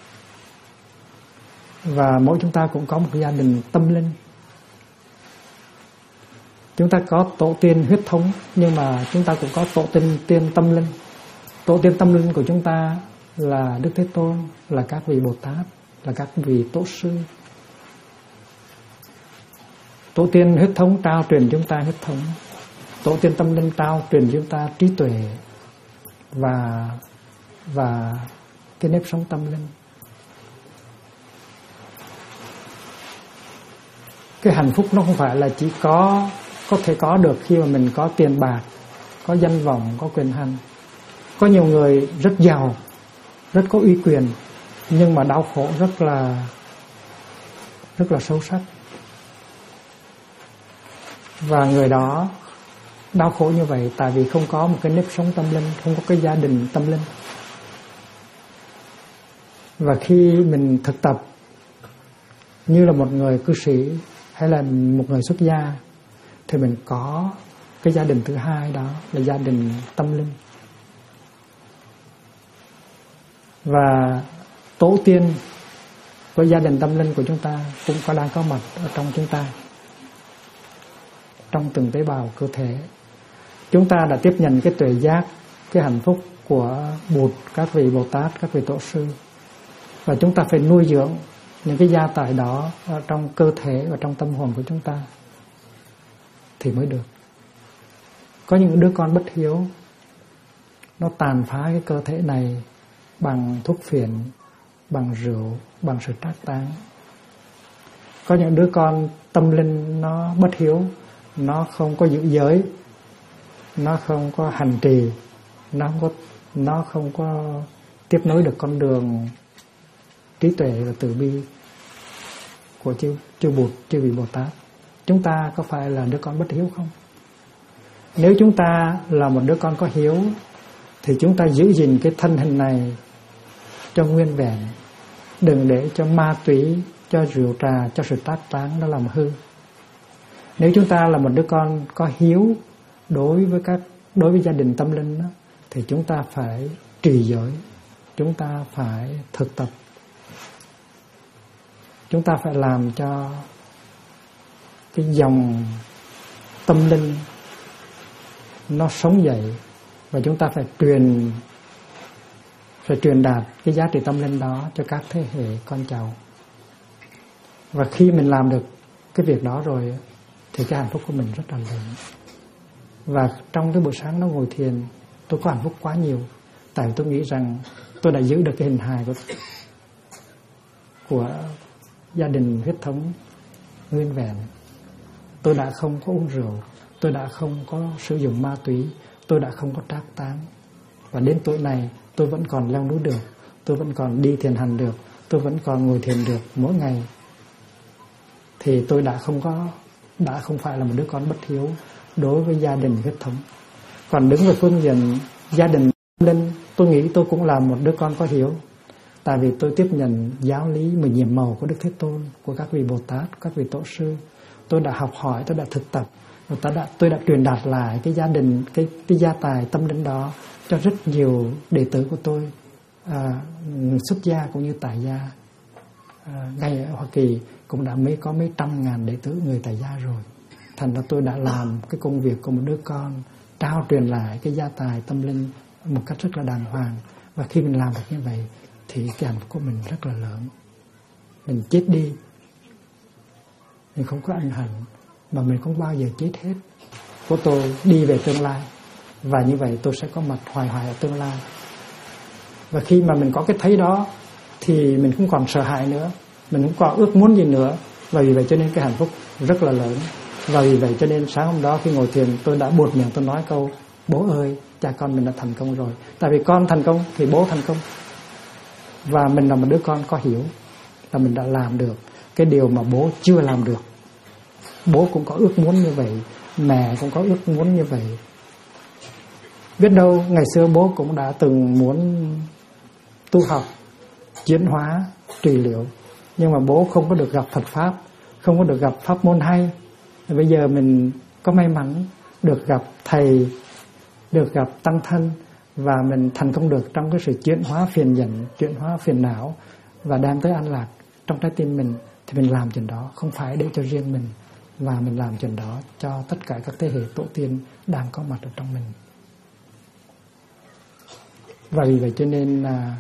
Và mỗi chúng ta cũng có một cái gia đình tâm linh. Chúng ta có tổ tiên huyết thống, nhưng mà chúng ta cũng có tổ tiên tâm linh. Tổ tiên tâm linh của chúng ta là Đức Thế Tôn, là các vị Bồ Tát, là các vị Tổ sư. Tổ tiên huyết thống trao truyền chúng ta huyết thống. Tổ tiên tâm linh trao truyền chúng ta trí tuệ và cái nếp sống tâm linh. Cái hạnh phúc nó không phải là chỉ có thể có được khi mà mình có tiền bạc, có danh vọng, có quyền hành. Có nhiều người rất giàu, rất có uy quyền, nhưng mà đau khổ rất là sâu sắc. Và người đó đau khổ như vậy tại vì không có một cái nếp sống tâm linh, không có cái gia đình tâm linh. Và khi mình thực tập như là một người cư sĩ hay là một người xuất gia, thì mình có cái gia đình thứ hai, đó là gia đình tâm linh. Và tổ tiên của gia đình tâm linh của chúng ta cũng đang có mặt ở trong chúng ta, trong từng tế bào cơ thể. Chúng ta đã tiếp nhận cái tuệ giác, cái hạnh phúc của Bụt, các vị Bồ Tát, các vị Tổ sư. Và chúng ta phải nuôi dưỡng những cái gia tài đó ở trong cơ thể và trong tâm hồn của chúng ta thì mới được. Có những đứa con bất hiếu, nó tàn phá cái cơ thể này bằng thuốc phiện, bằng rượu, bằng sự trác táng. Có những đứa con tâm linh nó bất hiếu, nó không có giữ giới, nó không có hành trì, nó không có tiếp nối được con đường trí tuệ và từ bi của chư Bụt, chư vị Bồ Tát. Chúng ta có phải là đứa con bất hiếu không? Nếu chúng ta là một đứa con có hiếu thì chúng ta giữ gìn cái thân hình này cho nguyên vẹn, đừng để cho ma túy, cho rượu trà, cho sự trác táng nó làm hư. Nếu chúng ta là một đứa con có hiếu đối với gia đình tâm linh đó, thì chúng ta phải trì giới, chúng ta phải thực tập, chúng ta phải làm cho cái dòng tâm linh nó sống dậy, và chúng ta phải truyền đạt cái giá trị tâm linh đó cho các thế hệ con cháu. Và khi mình làm được cái việc đó rồi thì cái hạnh phúc của mình rất là lớn. Và trong cái buổi sáng nó ngồi thiền, tôi có hạnh phúc quá nhiều. Tại vì tôi nghĩ rằng tôi đã giữ được cái hình hài của gia đình huyết thống nguyên vẹn. Tôi đã không có uống rượu, tôi đã không có sử dụng ma túy, tôi đã không có trác táng. Và đến tuổi này tôi vẫn còn leo núi được, tôi vẫn còn đi thiền hành được, tôi vẫn còn ngồi thiền được mỗi ngày, thì tôi đã không phải là một đứa con bất hiếu đối với gia đình huyết thống. Còn đứng về phương diện gia đình linh, tôi nghĩ tôi cũng là một đứa con có hiếu. Tại vì tôi tiếp nhận giáo lý 10 nhiệm màu của Đức Thế Tôn, của các vị Bồ Tát, các vị Tổ sư. Tôi đã học hỏi, tôi đã thực tập, và tôi đã truyền đạt lại cái gia đình, cái gia tài tâm linh đó cho rất nhiều đệ tử của tôi, xuất gia cũng như tại gia. Ngay ở Hoa Kỳ cũng đã có mấy trăm ngàn đệ tử người tại gia rồi. Thành ra tôi đã làm cái công việc của một đứa con, trao truyền lại cái gia tài tâm linh một cách rất là đàng hoàng. Và khi mình làm được như vậy thì cái hạnh phúc của mình rất là lớn. Mình chết đi, mình không có ân hận, mà mình không bao giờ chết hết. Của tôi đi về tương lai, và như vậy tôi sẽ có mặt hoài hoài ở tương lai. Và khi mà mình có cái thấy đó thì mình không còn sợ hãi nữa, mình không còn ước muốn gì nữa. Và vì vậy cho nên cái hạnh phúc rất là lớn. Và vì vậy cho nên sáng hôm đó khi ngồi thiền, tôi đã buột miệng tôi nói câu: bố ơi, cha con mình đã thành công rồi. Tại vì con thành công thì bố thành công. Và mình là một đứa con có hiểu, là mình đã làm được cái điều mà bố chưa làm được. Bố cũng có ước muốn như vậy, mẹ cũng có ước muốn như vậy. Biết đâu ngày xưa bố cũng đã từng muốn tu học, chuyển hóa, trị liệu, nhưng mà bố không có được gặp Phật Pháp, không có được gặp pháp môn hay. Bây giờ mình có may mắn được gặp thầy, được gặp tăng thân, và mình thành công được trong cái sự chuyển hóa phiền giận, chuyển hóa phiền não và đem tới an lạc trong trái tim mình. Thì mình làm chuyện đó không phải để cho riêng mình, và mình làm chuyện đó cho tất cả các thế hệ tổ tiên đang có mặt ở trong mình. Và vì vậy cho nên là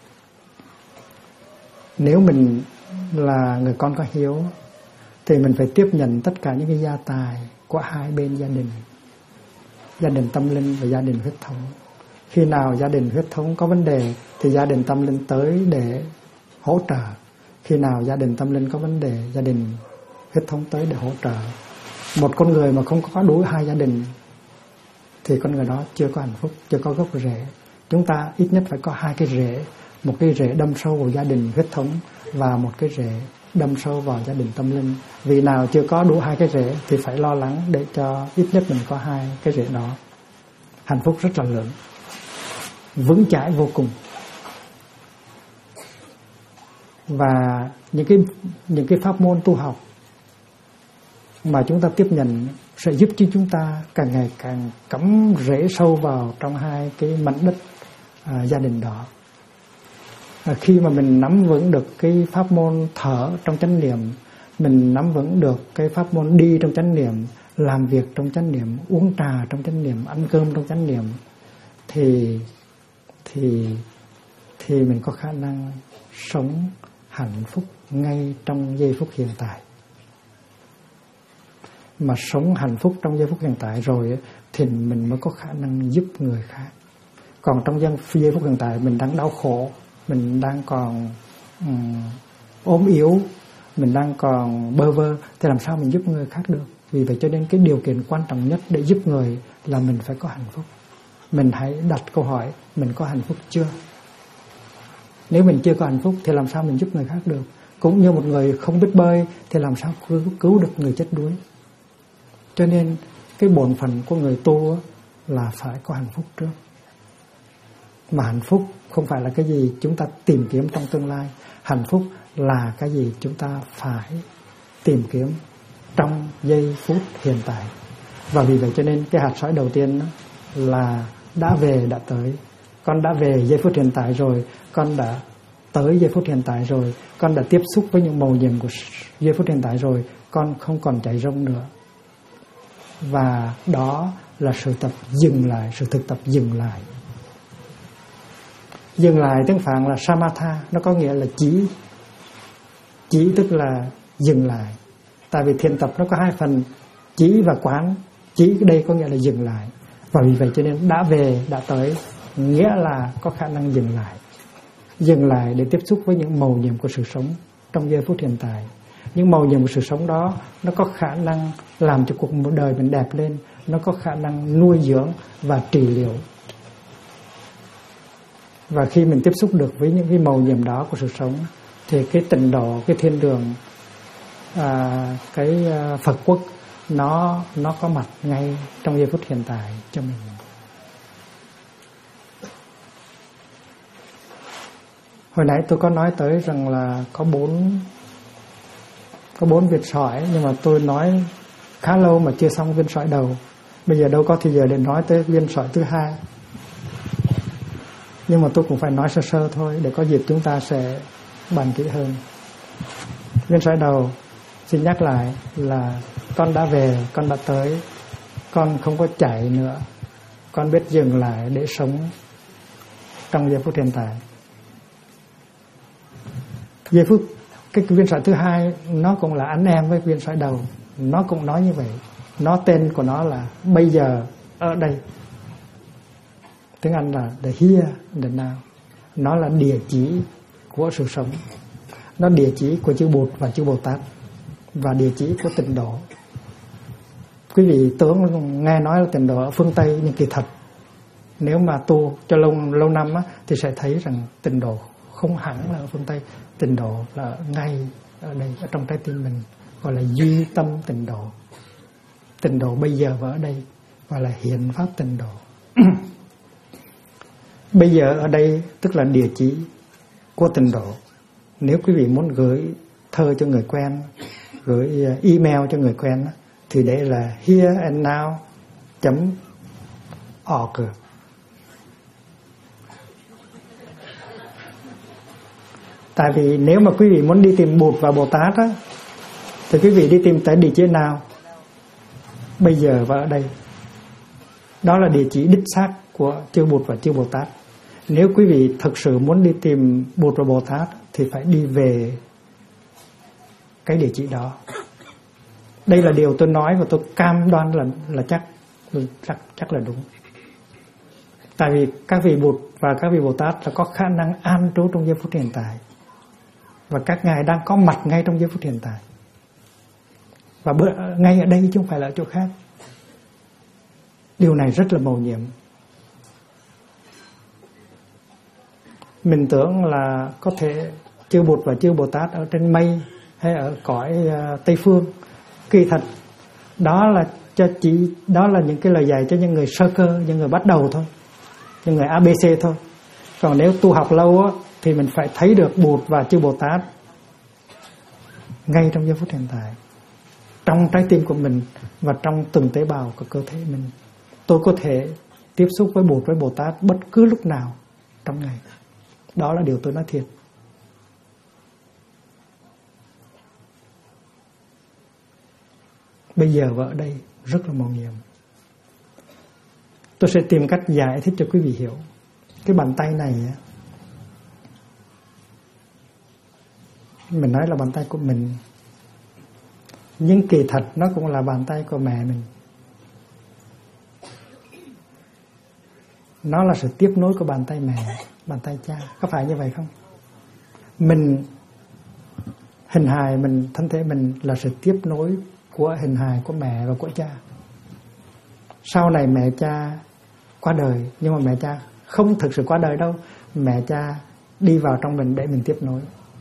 nếu mình là người con có hiếu thì mình phải tiếp nhận tất cả những cái gia tài của hai bên gia đình, gia đình tâm linh và gia đình huyết thống. Khi nào gia đình huyết thống có vấn đề thì gia đình tâm linh tới để hỗ trợ. Khi nào gia đình tâm linh có vấn đề, gia đình huyết thống tới để hỗ trợ. Một con người mà không có đủ hai gia đình thì con người đó chưa có hạnh phúc, chưa có gốc rễ. Chúng ta ít nhất phải có hai cái rễ, một cái rễ đâm sâu vào gia đình huyết thống và một cái rễ đâm sâu vào gia đình tâm linh. Vì nào chưa có đủ hai cái rễ thì phải lo lắng để cho ít nhất mình có hai cái rễ đó. Hạnh phúc rất là lớn, vững chãi vô cùng. Và những cái pháp môn tu học mà chúng ta tiếp nhận sẽ giúp cho chúng ta càng ngày càng cắm rễ sâu vào trong hai cái mảnh đất gia đình đó. Khi mà mình nắm vững được cái pháp môn thở trong chánh niệm, mình nắm vững được cái pháp môn đi trong chánh niệm, làm việc trong chánh niệm, uống trà trong chánh niệm, ăn cơm trong chánh niệm, thì mình có khả năng sống hạnh phúc ngay trong giây phút hiện tại. Mà sống hạnh phúc trong giây phút hiện tại rồi thì mình mới có khả năng giúp người khác. Còn trong giây phút hiện tại mình đang đau khổ, mình đang còn ốm yếu, mình đang còn bơ vơ, thì làm sao mình giúp người khác được? Vì vậy cho nên cái điều kiện quan trọng nhất để giúp người là mình phải có hạnh phúc. Mình hãy đặt câu hỏi, mình có hạnh phúc chưa? Nếu mình chưa có hạnh phúc thì làm sao mình giúp người khác được? Cũng như một người không biết bơi thì làm sao cứu được người chết đuối? Cho nên cái bổn phận của người tu là phải có hạnh phúc trước. Mà hạnh phúc không phải là cái gì chúng ta tìm kiếm trong tương lai. Hạnh phúc là cái gì chúng ta phải tìm kiếm trong giây phút hiện tại. Và vì vậy cho nên cái hạt sỏi đầu tiên là đã về, đã tới. Con đã về giây phút hiện tại rồi, con đã tới giây phút hiện tại rồi, con đã tiếp xúc với những mầu nhiệm của giây phút hiện tại rồi, con không còn chạy rông nữa. Và đó là sự tập dừng lại, sự thực tập dừng lại. Dừng lại tiếng Phạn là samatha, nó có nghĩa là chỉ tức là dừng lại. Tại vì thiền tập nó có hai phần, chỉ và quán. Chỉ đây có nghĩa là dừng lại. Và vì vậy cho nên đã về, đã tới, nghĩa là có khả năng dừng lại. Dừng lại để tiếp xúc với những mầu nhiệm của sự sống trong giây phút hiện tại. Những mầu nhiệm của sự sống đó nó có khả năng làm cho cuộc đời mình đẹp lên, nó có khả năng nuôi dưỡng và trị liệu. Và khi mình tiếp xúc được với những cái màu nhiệm đó của sự sống thì cái tịnh độ, cái thiên đường, cái Phật quốc nó có mặt ngay trong giây phút hiện tại cho mình. Hồi nãy tôi có nói tới rằng là có bốn viên sỏi, nhưng mà tôi nói khá lâu mà chưa xong viên sỏi đầu. Bây giờ đâu có thì giờ để nói tới viên sỏi thứ hai. Nhưng mà tôi cũng phải nói sơ sơ thôi, để có dịp chúng ta sẽ bàn kỹ hơn. Viên sỏi đầu, xin nhắc lại là con đã về, con đã tới, con không có chạy nữa, con biết dừng lại để sống trong giây phút hiện tại. Giây phút cái viên sỏi thứ hai nó cũng là anh em với viên sỏi đầu, nó cũng nói như vậy. Nó tên của nó là bây giờ, ở đây. Tiếng Anh là the here, the now. Nó là địa chỉ của sự sống. Nó địa chỉ của chư Bụt và chư Bồ Tát, và địa chỉ của tịnh độ. Quý vị tưởng nghe nói là tịnh độ ở phương Tây, nhưng kỳ thật nếu mà tu cho lâu năm á, thì sẽ thấy rằng tịnh độ không hẳn là ở phương Tây. Tịnh độ là ngay ở đây, ở trong trái tim mình, gọi là duy tâm tịnh độ. Tịnh độ bây giờ và ở đây, gọi là hiện pháp tịnh độ. Bây giờ ở đây tức là địa chỉ của tịnh độ. Nếu quý vị muốn gửi thơ cho người quen, gửi email cho người quen, thì để là hereandnow.org. Tại vì nếu mà quý vị muốn đi tìm Bụt và Bồ Tát á, thì quý vị đi tìm tới địa chỉ nào? Bây giờ và ở đây. Đó là địa chỉ đích xác của chư Bụt và chư Bồ Tát. Nếu quý vị thực sự muốn đi tìm Bụt và Bồ Tát thì phải đi về cái địa chỉ đó. Đây là điều tôi nói và tôi cam đoan là chắc là đúng. Tại vì các vị Bụt và các vị Bồ Tát là có khả năng an trú trong giây phút hiện tại, và các ngài đang có mặt ngay trong giây phút hiện tại, và ngay ở đây chứ không phải là ở chỗ khác. Điều này rất là mầu nhiệm. Mình tưởng là có thể chư Bụt và chư Bồ Tát ở trên mây hay ở cõi Tây phương. Kỳ thật đó là những cái lời dạy cho những người sơ cơ, những người bắt đầu thôi, những người ABC thôi. Còn nếu tu học lâu á, thì mình phải thấy được Bụt và chư Bồ Tát ngay trong giây phút hiện tại, trong trái tim của mình và trong từng tế bào của cơ thể mình. Tôi có thể tiếp xúc với Bụt, với Bồ Tát bất cứ lúc nào trong ngày. Đó là điều tôi nói thiệt. Bây giờ và ở đây rất là mầu nhiệm. Tôi sẽ tìm cách giải thích cho quý vị hiểu. Cái bàn tay này, mình nói là bàn tay của mình, nhưng kỳ thật nó cũng là bàn tay của mẹ mình. Nó là sự tiếp nối của bàn tay mẹ, bàn tay cha. Có phải như vậy không? Mình, hình hài mình, thân thể mình là sự tiếp nối của hình hài của mẹ và của cha. Sau này mẹ cha qua đời, nhưng mà mẹ cha không thực sự qua đời đâu. Mẹ cha đi vào trong mình để mình tiếp nối.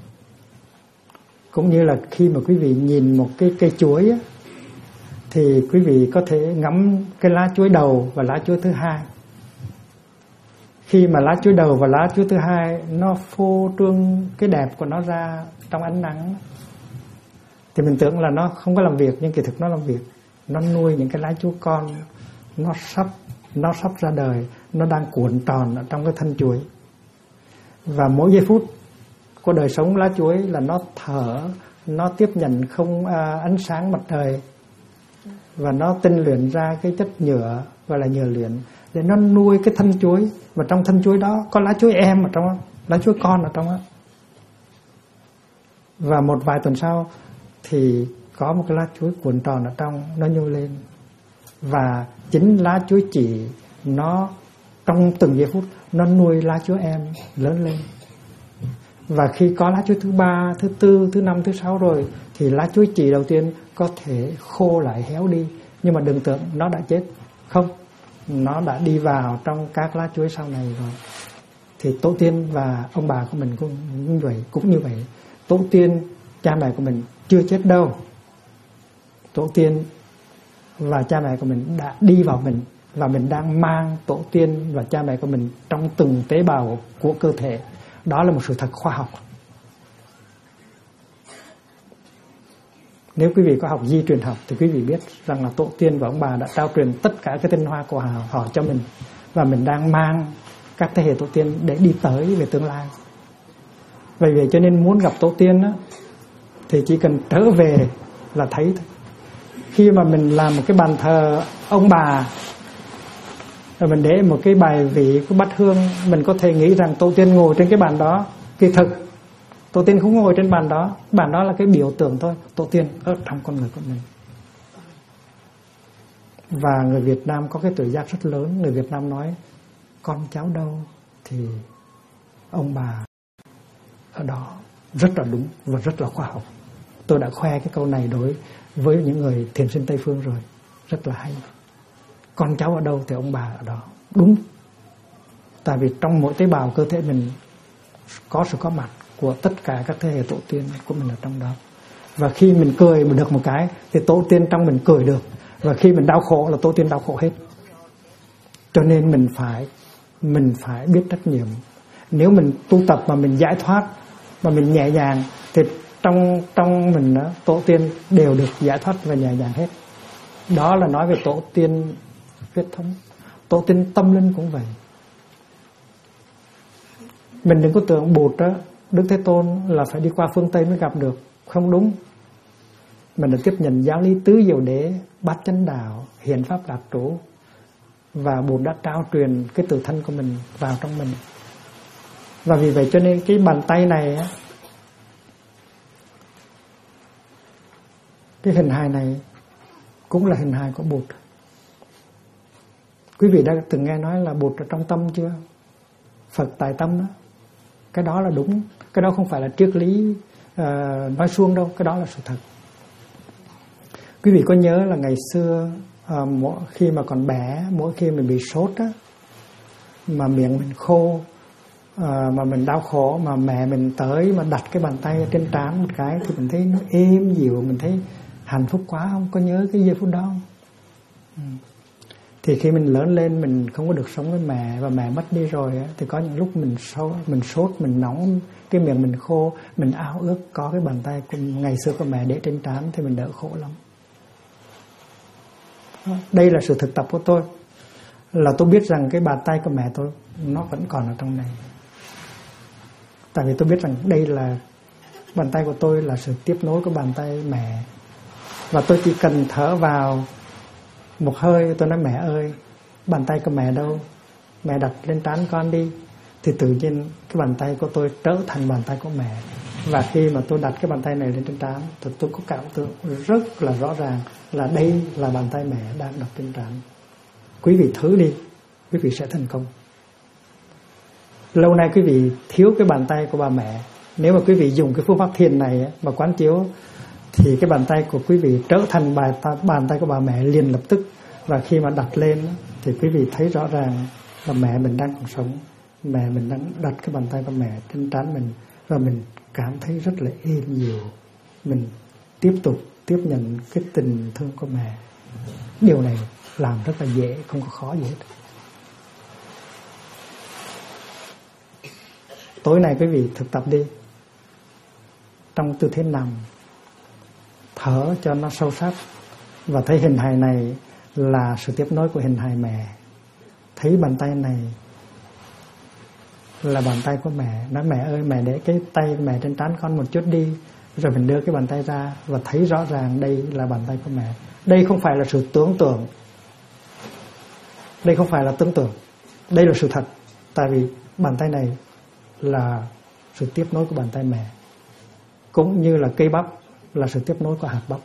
Cũng như là khi mà quý vị nhìn một cái cây chuối á, thì quý vị có thể ngắm cái lá chuối đầu và lá chuối thứ hai. Khi mà lá chuối đầu và lá chuối thứ hai nó phô trương cái đẹp của nó ra trong ánh nắng, thì mình tưởng là nó không có làm việc, nhưng kỳ thực nó làm việc. Nó nuôi những cái lá chuối con, nó sắp ra đời, nó đang cuộn tròn ở trong cái thân chuối. Và mỗi giây phút của đời sống lá chuối là nó thở, nó tiếp nhận không ánh sáng mặt trời, và nó tinh luyện ra cái chất nhựa gọi là nhựa luyện để nó nuôi cái thân chuối. Và trong thân chuối đó có lá chuối em ở trong đó, lá chuối con ở trong đó. Và một vài tuần sau thì có một cái lá chuối cuộn tròn ở trong, nó nhô lên. Và chính lá chuối chỉ nó trong từng giây phút nó nuôi lá chuối em lớn lên. Và khi có lá chuối thứ 3, thứ 4, thứ 5, thứ 6 rồi, thì lá chuối chỉ đầu tiên có thể khô lại, héo đi. Nhưng mà đừng tưởng nó đã chết. Không, nó đã đi vào trong các lá chuối sau này rồi. thì tổ tiên và ông bà của mình cũng như vậy. Tổ tiên, cha mẹ của mình chưa chết đâu. Tổ tiên và cha mẹ của mình đã đi vào mình, và mình đang mang tổ tiên và cha mẹ của mình trong từng tế bào của cơ thể. Đó là một sự thật khoa học. Nếu quý vị có học di truyền học thì quý vị biết rằng là tổ tiên và ông bà đã trao truyền tất cả cái tinh hoa của họ cho mình, và mình đang mang các thế hệ tổ tiên để đi tới về tương lai. Vì vậy cho nên muốn gặp tổ tiên đó, thì chỉ cần trở về là thấy thôi. Khi mà mình làm một cái bàn thờ ông bà, rồi mình để một cái bài vị của bát hương, mình có thể nghĩ rằng tổ tiên ngồi trên cái bàn đó. Kỳ thực tổ tiên không ngồi trên bàn đó. Bàn đó là cái biểu tượng thôi. Tổ tiên ở trong con người của mình. Và người Việt Nam có cái tự giác rất lớn. Người Việt Nam nói con cháu đâu thì ông bà ở đó. Rất là đúng và rất là khoa học. Tôi đã khoe cái câu này đối với những người thiền sinh Tây Phương rồi. Rất là hay. Con cháu ở đâu thì ông bà ở đó. Đúng. Tại vì trong mỗi tế bào cơ thể mình có sự có mặt của tất cả các thế hệ tổ tiên của mình ở trong đó. Và khi mình cười mình được một cái thì tổ tiên trong mình cười được. Và khi mình đau khổ là tổ tiên đau khổ hết. Cho nên mình phải biết trách nhiệm. Nếu mình tu tập mà mình giải thoát, mà mình nhẹ nhàng, thì trong mình đó, tổ tiên đều được giải thoát và nhẹ nhàng hết. Đó là nói về tổ tiên huyết thống. Tổ tiên tâm linh cũng vậy. Mình đừng có tưởng Bụt đó, Đức Thế Tôn là phải đi qua phương Tây mới gặp được. Không đúng. Mình đã tiếp nhận giáo lý tứ diệu đế, bát chánh đạo, hiền pháp lạc trú, và Bụt đã trao truyền cái tự thân của mình vào trong mình. Và vì vậy cho nên cái bàn tay này á, cái hình hài này cũng là hình hài của Bụt. Quý vị đã từng nghe nói là Bụt ở trong tâm chưa? Phật tại tâm đó. Cái đó là đúng. Cái đó không phải là triết lý nói suông đâu. Cái đó là sự thật. Quý vị có nhớ là ngày xưa khi mà còn bé, mỗi khi mình bị sốt á, mà miệng mình khô, mà mình đau khổ, mà mẹ mình tới mà đặt cái bàn tay trên trán một cái thì mình thấy nó êm dịu, mình thấy hạnh phúc quá. Không có nhớ cái giây phút đó không? Thì khi mình lớn lên mình không có được sống với mẹ, và mẹ mất đi rồi á, thì có những lúc mình sốt, mình nóng, cái miệng mình khô, mình ao ước có cái bàn tay của ngày xưa của mẹ để trên trán thì mình đỡ khổ lắm. Đây là sự thực tập của tôi. Là tôi biết rằng cái bàn tay của mẹ tôi nó vẫn còn ở trong này. Tại vì tôi biết rằng đây là bàn tay của tôi là sự tiếp nối của bàn tay mẹ. Và tôi chỉ cần thở vào một hơi, tôi nói mẹ ơi, bàn tay của mẹ đâu? Mẹ đặt lên trán con đi. Thì tự nhiên cái bàn tay của tôi trở thành bàn tay của mẹ. Và khi mà tôi đặt cái bàn tay này lên trên trán thì tôi có cảm tưởng rất là rõ ràng là đây là bàn tay mẹ đang đặt trên trán. Quý vị thử đi, quý vị sẽ thành công. Lâu nay quý vị thiếu cái bàn tay của bà mẹ. Nếu mà quý vị dùng cái phương pháp thiền này mà quán chiếu, thì cái bàn tay của quý vị trở thành bàn tay của bà mẹ liền lập tức. Và khi mà đặt lên thì quý vị thấy rõ ràng là mẹ mình đang còn sống. Mẹ mình đang đặt cái bàn tay của mẹ trên trán mình, và mình cảm thấy rất là êm dịu. Mình tiếp tục tiếp nhận cái tình thương của mẹ. Điều này làm rất là dễ, không có khó gì hết. Tối nay quý vị thực tập đi. Trong tư thế nằm, thở cho nó sâu sắc, và thấy hình hài này là sự tiếp nối của hình hài mẹ. Thấy bàn tay này là bàn tay của mẹ. Nói mẹ ơi, mẹ để cái tay mẹ trên trán con một chút đi. Rồi mình đưa cái bàn tay ra và thấy rõ ràng đây là bàn tay của mẹ. Đây không phải là sự tưởng tượng. Đây không phải là tưởng tượng. Đây là sự thật. Tại vì bàn tay này là sự tiếp nối của bàn tay mẹ. Cũng như là cây bắp là sự tiếp nối của hạt bắp.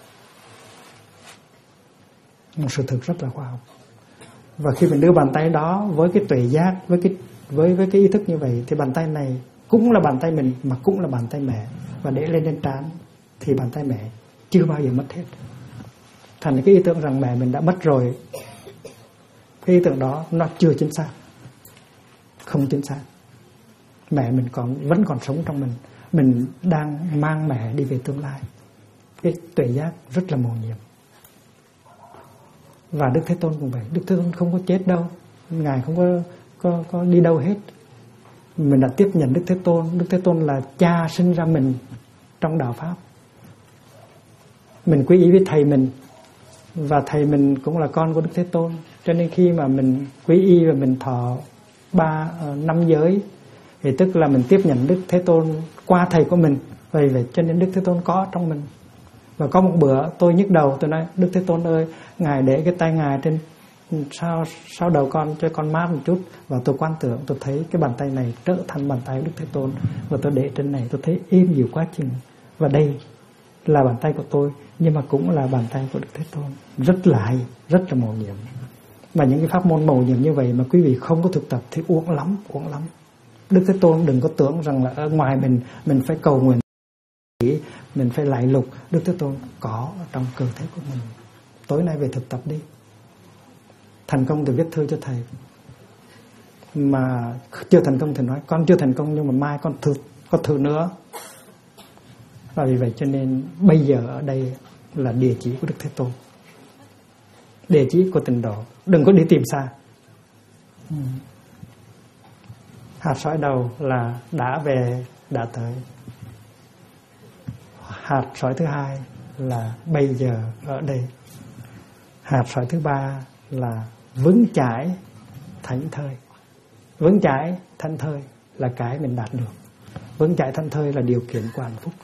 Một sự thực rất là khoa học. Và khi mình đưa bàn tay đó với cái tuệ giác, với cái ý thức như vậy, thì bàn tay này cũng là bàn tay mình mà cũng là bàn tay mẹ. Và để lên trên trán thì bàn tay mẹ chưa bao giờ mất hết. Thành cái ý tưởng rằng mẹ mình đã mất rồi, cái ý tưởng đó nó chưa chính xác, không chính xác. mẹ mình vẫn còn sống trong mình đang mang mẹ đi về tương lai. Cái tuệ giác rất là mầu nhiệm. Và Đức Thế Tôn cũng vậy. Đức Thế Tôn không có chết đâu, Ngài không có đi đâu hết. Mình đã tiếp nhận Đức Thế Tôn. Đức Thế Tôn là cha sinh ra mình trong đạo Pháp. Mình quy y với thầy mình, và thầy mình cũng là con của Đức Thế Tôn. Cho nên khi mà mình quy y và mình thọ 5 giới thì tức là mình tiếp nhận Đức Thế Tôn qua thầy của mình. Vậy cho nên Đức Thế Tôn có trong mình. Và có một bữa tôi nhức đầu, tôi nói Đức Thế Tôn ơi, Ngài để cái tay Ngài trên sau đầu con cho con mát một chút. Và tôi quan tưởng, tôi thấy cái bàn tay này trở thành bàn tay của Đức Thế Tôn. Và tôi để trên này, tôi thấy êm dịu quá chừng. Và đây là bàn tay của tôi, nhưng mà cũng là bàn tay của Đức Thế Tôn. Rất là hay, rất là mầu nhiệm. Và những cái pháp môn mầu nhiệm như vậy mà quý vị không có thực tập thì uổng lắm. Đức Thế Tôn đừng có tưởng rằng là ở ngoài mình phải cầu nguyện, mình phải lại lục. Đức Thế Tôn có ở trong cơ thể của mình. Tối nay về thực tập đi. Thành công thì viết thư cho thầy, mà chưa thành công thì nói con chưa thành công, nhưng mà mai con thử nữa. Và vì vậy cho nên bây giờ ở đây là địa chỉ của Đức Thế Tôn, địa chỉ của tịnh độ. Đừng có đi tìm xa. Hạt sỏi đầu là đã về, đã tới. Hạt sỏi thứ hai là bây giờ ở đây. Hạt sỏi thứ ba là vững chãi thảnh thơi. Vững chãi thảnh thơi là cái mình đạt được. Vững chãi thảnh thơi là điều kiện của hạnh phúc.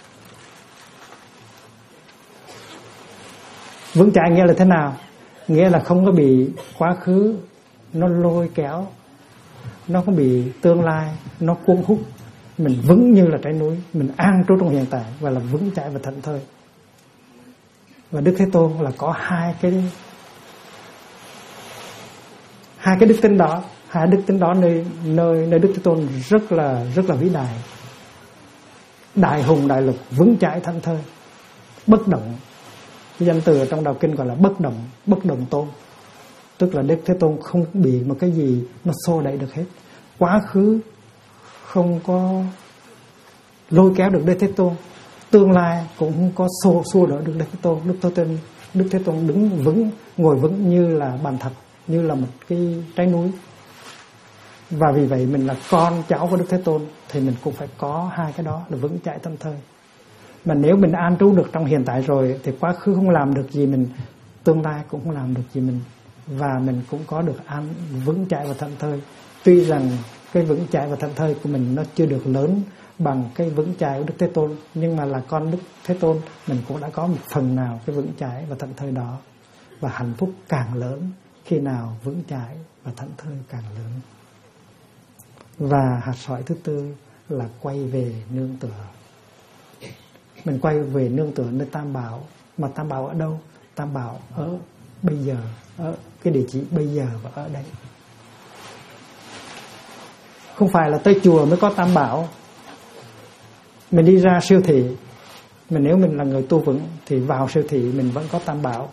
Vững chãi nghĩa là thế nào? Nghĩa là không có bị quá khứ nó lôi kéo, nó không bị tương lai nó cuốn hút. Mình vững như là trái núi, mình an trú trong hiện tại, và là vững chãi và thảnh thơi. Và Đức Thế Tôn là có hai cái đức tính đó. Hai đức tính đó nơi Đức Thế Tôn rất là vĩ đại. Đại hùng đại lục, vững chãi thảnh thơi, bất động. Cái danh từ trong đạo kinh gọi là bất động tôn. Tức là Đức Thế Tôn không bị một cái gì nó xô đẩy được hết. Quá khứ không có lôi kéo được Đức Thế Tôn, tương lai cũng không có xô đỡ được Đức Thế Tôn. Đức Thế Tôn đứng vững, ngồi vững như là bàn thạch, như là một cái trái núi. Và vì vậy mình là con cháu của Đức Thế Tôn thì mình cũng phải có hai cái đó là vững chãi thảnh thơi. Mà nếu mình an trú được trong hiện tại rồi thì quá khứ không làm được gì mình, tương lai cũng không làm được gì mình, và mình cũng có được an vững chãi và thảnh thơi. Tuy rằng cái vững chãi và thảnh thơi của mình nó chưa được lớn bằng cái vững chãi của Đức Thế Tôn, nhưng mà là con Đức Thế Tôn, mình cũng đã có một phần nào cái vững chãi và thảnh thơi đó. Và hạnh phúc càng lớn khi nào vững chãi và thảnh thơi càng lớn. Và hạt sỏi thứ tư là quay về nương tựa. Mình quay về nương tựa nơi Tam Bảo. Mà Tam Bảo ở đâu? Tam Bảo ở bây giờ, ở cái địa chỉ bây giờ và ở đây. Không phải là tới chùa mới có Tam Bảo. Mình đi ra siêu thị, nếu mình là người tu vững thì vào siêu thị mình vẫn có Tam Bảo.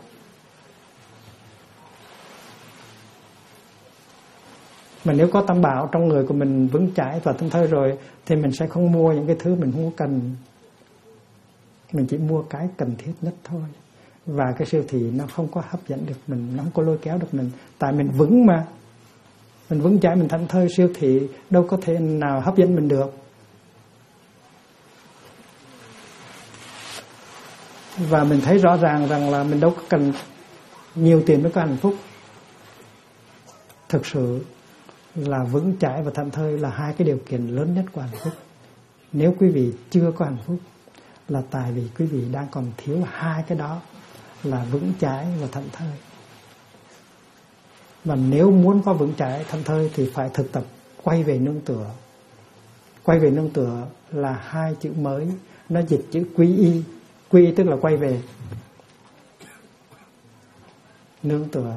Mà nếu có Tam Bảo trong người của mình vững chãi và thảnh thơi rồi thì mình sẽ không mua những cái thứ mình không cần. Mình chỉ mua cái cần thiết nhất thôi. Và cái siêu thị nó không có hấp dẫn được mình, nó không có lôi kéo được mình. Tại mình vững mà. Mình vững chãi, mình thảnh thơi, siêu thị đâu có thể nào hấp dẫn mình được. Và mình thấy rõ ràng rằng là mình đâu có cần nhiều tiền mới có hạnh phúc. Thực sự là vững chãi và thảnh thơi là hai cái điều kiện lớn nhất của hạnh phúc. Nếu quý vị chưa có hạnh phúc là tại vì quý vị đang còn thiếu hai cái đó là vững chãi và thảnh thơi. Và nếu muốn có vững chãi thảnh thơi thì phải thực tập quay về nương tựa. Quay về nương tựa là hai chữ mới, nó dịch chữ quy y. Quy y tức là quay về. Nương tựa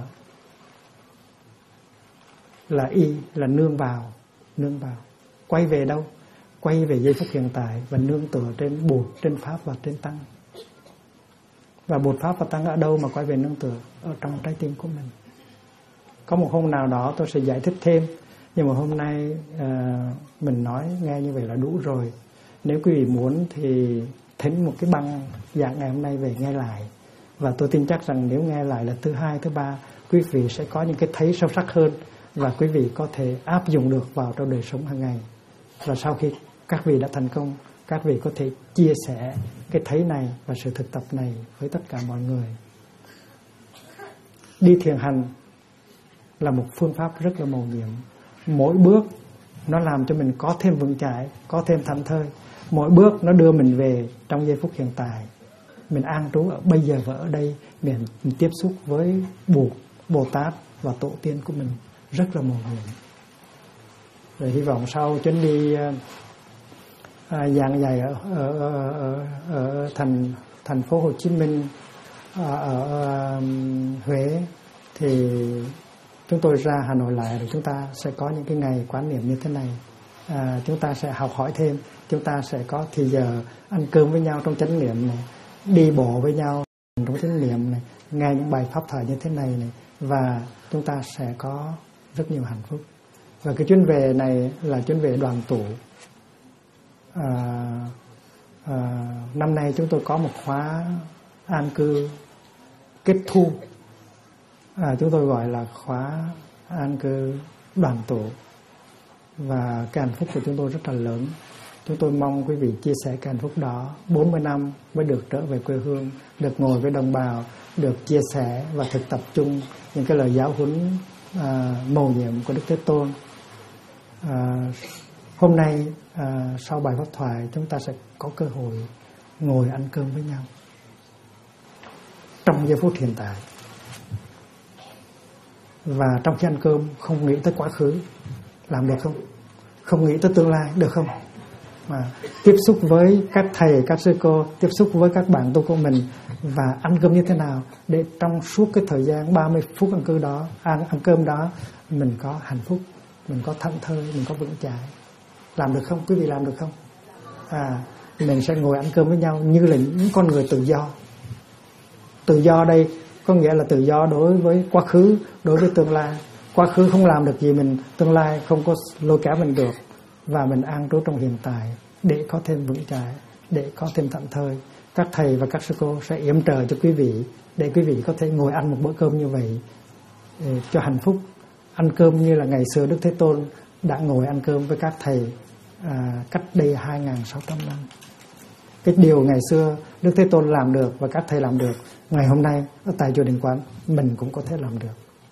là y, là nương vào. Quay về đâu? Quay về giây phút hiện tại và nương tựa trên Bụt, trên Pháp và trên Tăng. Và Bụt, Pháp và Tăng ở đâu mà quay về nương tựa? Ở trong trái tim của mình. Có một hôm nào đó tôi sẽ giải thích thêm Nhưng mà hôm nay mình nói nghe như vậy là đủ rồi. Nếu quý vị muốn thì thỉnh một cái băng giảng ngày hôm nay về nghe lại. Và tôi tin chắc rằng nếu nghe lại là thứ hai, thứ ba, quý vị sẽ có những cái thấy sâu sắc hơn và quý vị có thể áp dụng được vào trong đời sống hàng ngày. Và sau khi các vị đã thành công, các vị có thể chia sẻ cái thấy này và sự thực tập này với tất cả mọi người. Đi thiền hành là một phương pháp rất là mầu nhiệm. Mỗi bước nó làm cho mình có thêm vững chãi, có thêm thảnh thơi. Mỗi bước nó đưa mình về trong giây phút hiện tại. Mình an trú ở bây giờ và ở đây. Mình tiếp xúc với Bồ Tát và Tổ tiên của mình rất là mầu nhiệm. Rồi hy vọng sau chuyến đi giảng dạy ở thành phố Hồ Chí Minh, ở Huế, thì chúng tôi ra Hà Nội lại, rồi chúng ta sẽ có những cái ngày quán niệm như thế này. Chúng ta sẽ học hỏi thêm, chúng ta sẽ có thì giờ ăn cơm với nhau trong chánh niệm này, đi bộ với nhau trong chánh niệm này, nghe những bài pháp thoại như thế này này, và chúng ta sẽ có rất nhiều hạnh phúc. Và cái chuyến về này là chuyến về đoàn tụ. Năm nay chúng tôi có một khóa an cư kết thu, chúng tôi gọi là khóa an cư đoàn tụ. Và cái hạnh phúc của chúng tôi rất là lớn. Chúng tôi mong quý vị chia sẻ cái hạnh phúc đó. 40 năm mới được trở về quê hương, được ngồi với đồng bào, được chia sẻ và thực tập chung những cái lời giáo huấn mầu nhiệm của Đức Thế Tôn. Hôm nay sau bài pháp thoại chúng ta sẽ có cơ hội ngồi ăn cơm với nhau trong giây phút hiện tại. Và trong khi ăn cơm không nghĩ tới quá khứ, làm được không? Không nghĩ tới tương lai, được không? Mà tiếp xúc với các thầy, các sư cô, tiếp xúc với các bạn tu của mình và ăn cơm như thế nào để trong suốt cái thời gian 30 phút ăn cơm đó mình có hạnh phúc, mình có thảnh thơi, mình có vững chãi. Làm được không? Quý vị làm được không? Mình sẽ ngồi ăn cơm với nhau như là những con người tự do. Tự do đây có nghĩa là tự do đối với quá khứ, đối với tương lai. Quá khứ không làm được gì mình, tương lai không có lôi kéo mình được. Và mình an trú trong hiện tại để có thêm vững chãi, để có thêm thảnh thơi. Các thầy và các sư cô sẽ yểm trợ cho quý vị để quý vị có thể ngồi ăn một bữa cơm như vậy cho hạnh phúc. Ăn cơm như là ngày xưa Đức Thế Tôn đã ngồi ăn cơm với các thầy cách đây 2.600 năm. Cái điều ngày xưa Đức Thế Tôn làm được và các thầy làm được, ngày hôm nay ở tại chùa Định Quán mình cũng có thể làm được.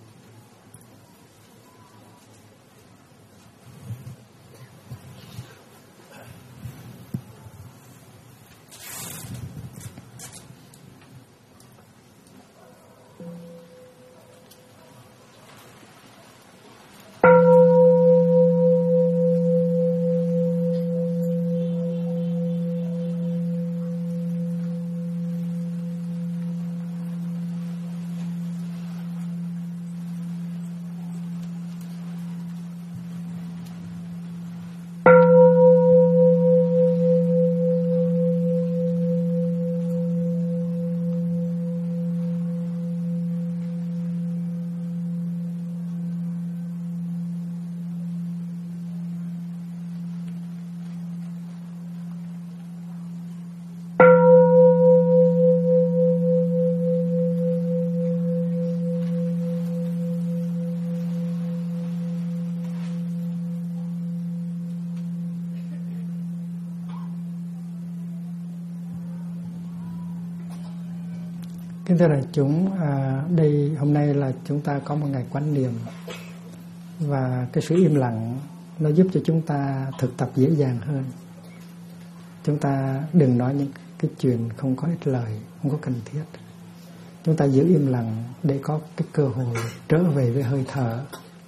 Kính thưa đại chúng, đây hôm nay là chúng ta có một ngày quán niệm và cái sự im lặng nó giúp cho chúng ta thực tập dễ dàng hơn. Chúng ta đừng nói những cái chuyện không có ích lợi, không có cần thiết. Chúng ta giữ im lặng để có cái cơ hội trở về với hơi thở,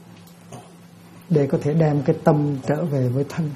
để có thể đem cái tâm trở về với thân,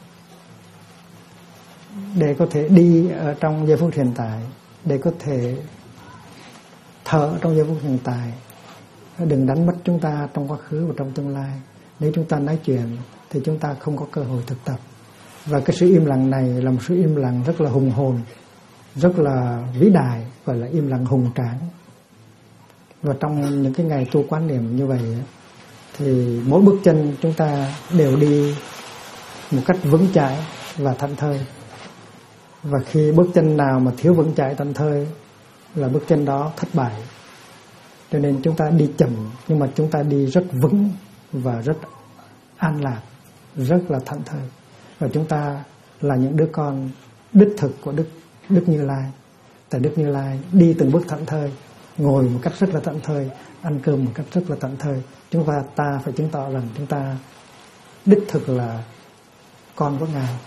để có thể đi ở trong giây phút hiện tại, để có thể thở trong giây phút hiện tại. Đừng đánh mất chúng ta trong quá khứ và trong tương lai. Nếu chúng ta nói chuyện thì chúng ta không có cơ hội thực tập. Và cái sự im lặng này là một sự im lặng rất là hùng hồn, rất là vĩ đại, gọi là im lặng hùng tráng. Và trong những cái ngày tu quán niệm như vậy thì mỗi bước chân chúng ta đều đi một cách vững chãi và thảnh thơi. Và khi bước chân nào mà thiếu vững chãi thảnh thơi là bước chân đó thất bại. Cho nên chúng ta đi chậm nhưng mà chúng ta đi rất vững và rất an lạc, rất là thảnh thơi. Và chúng ta là những đứa con đích thực của Đức Như Lai. Tại Đức Như Lai đi từng bước thảnh thơi, ngồi một cách rất là thảnh thơi, ăn cơm một cách rất là thảnh thơi. Chúng ta phải chứng tỏ rằng chúng ta đích thực là con của Ngài.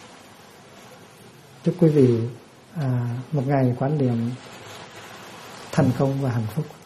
Chúc quý vị một ngày quán niệm thành công và hạnh phúc.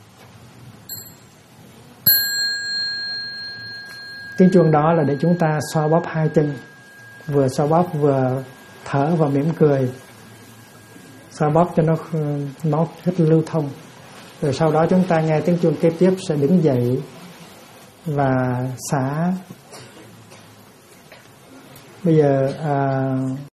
Tiếng chuông đó là để chúng ta xoa bóp hai chân, vừa xoa bóp vừa thở và mỉm cười, xoa bóp cho nó máu huyết lưu thông. Rồi sau đó chúng ta nghe tiếng chuông kế tiếp sẽ đứng dậy và xả. Bây giờ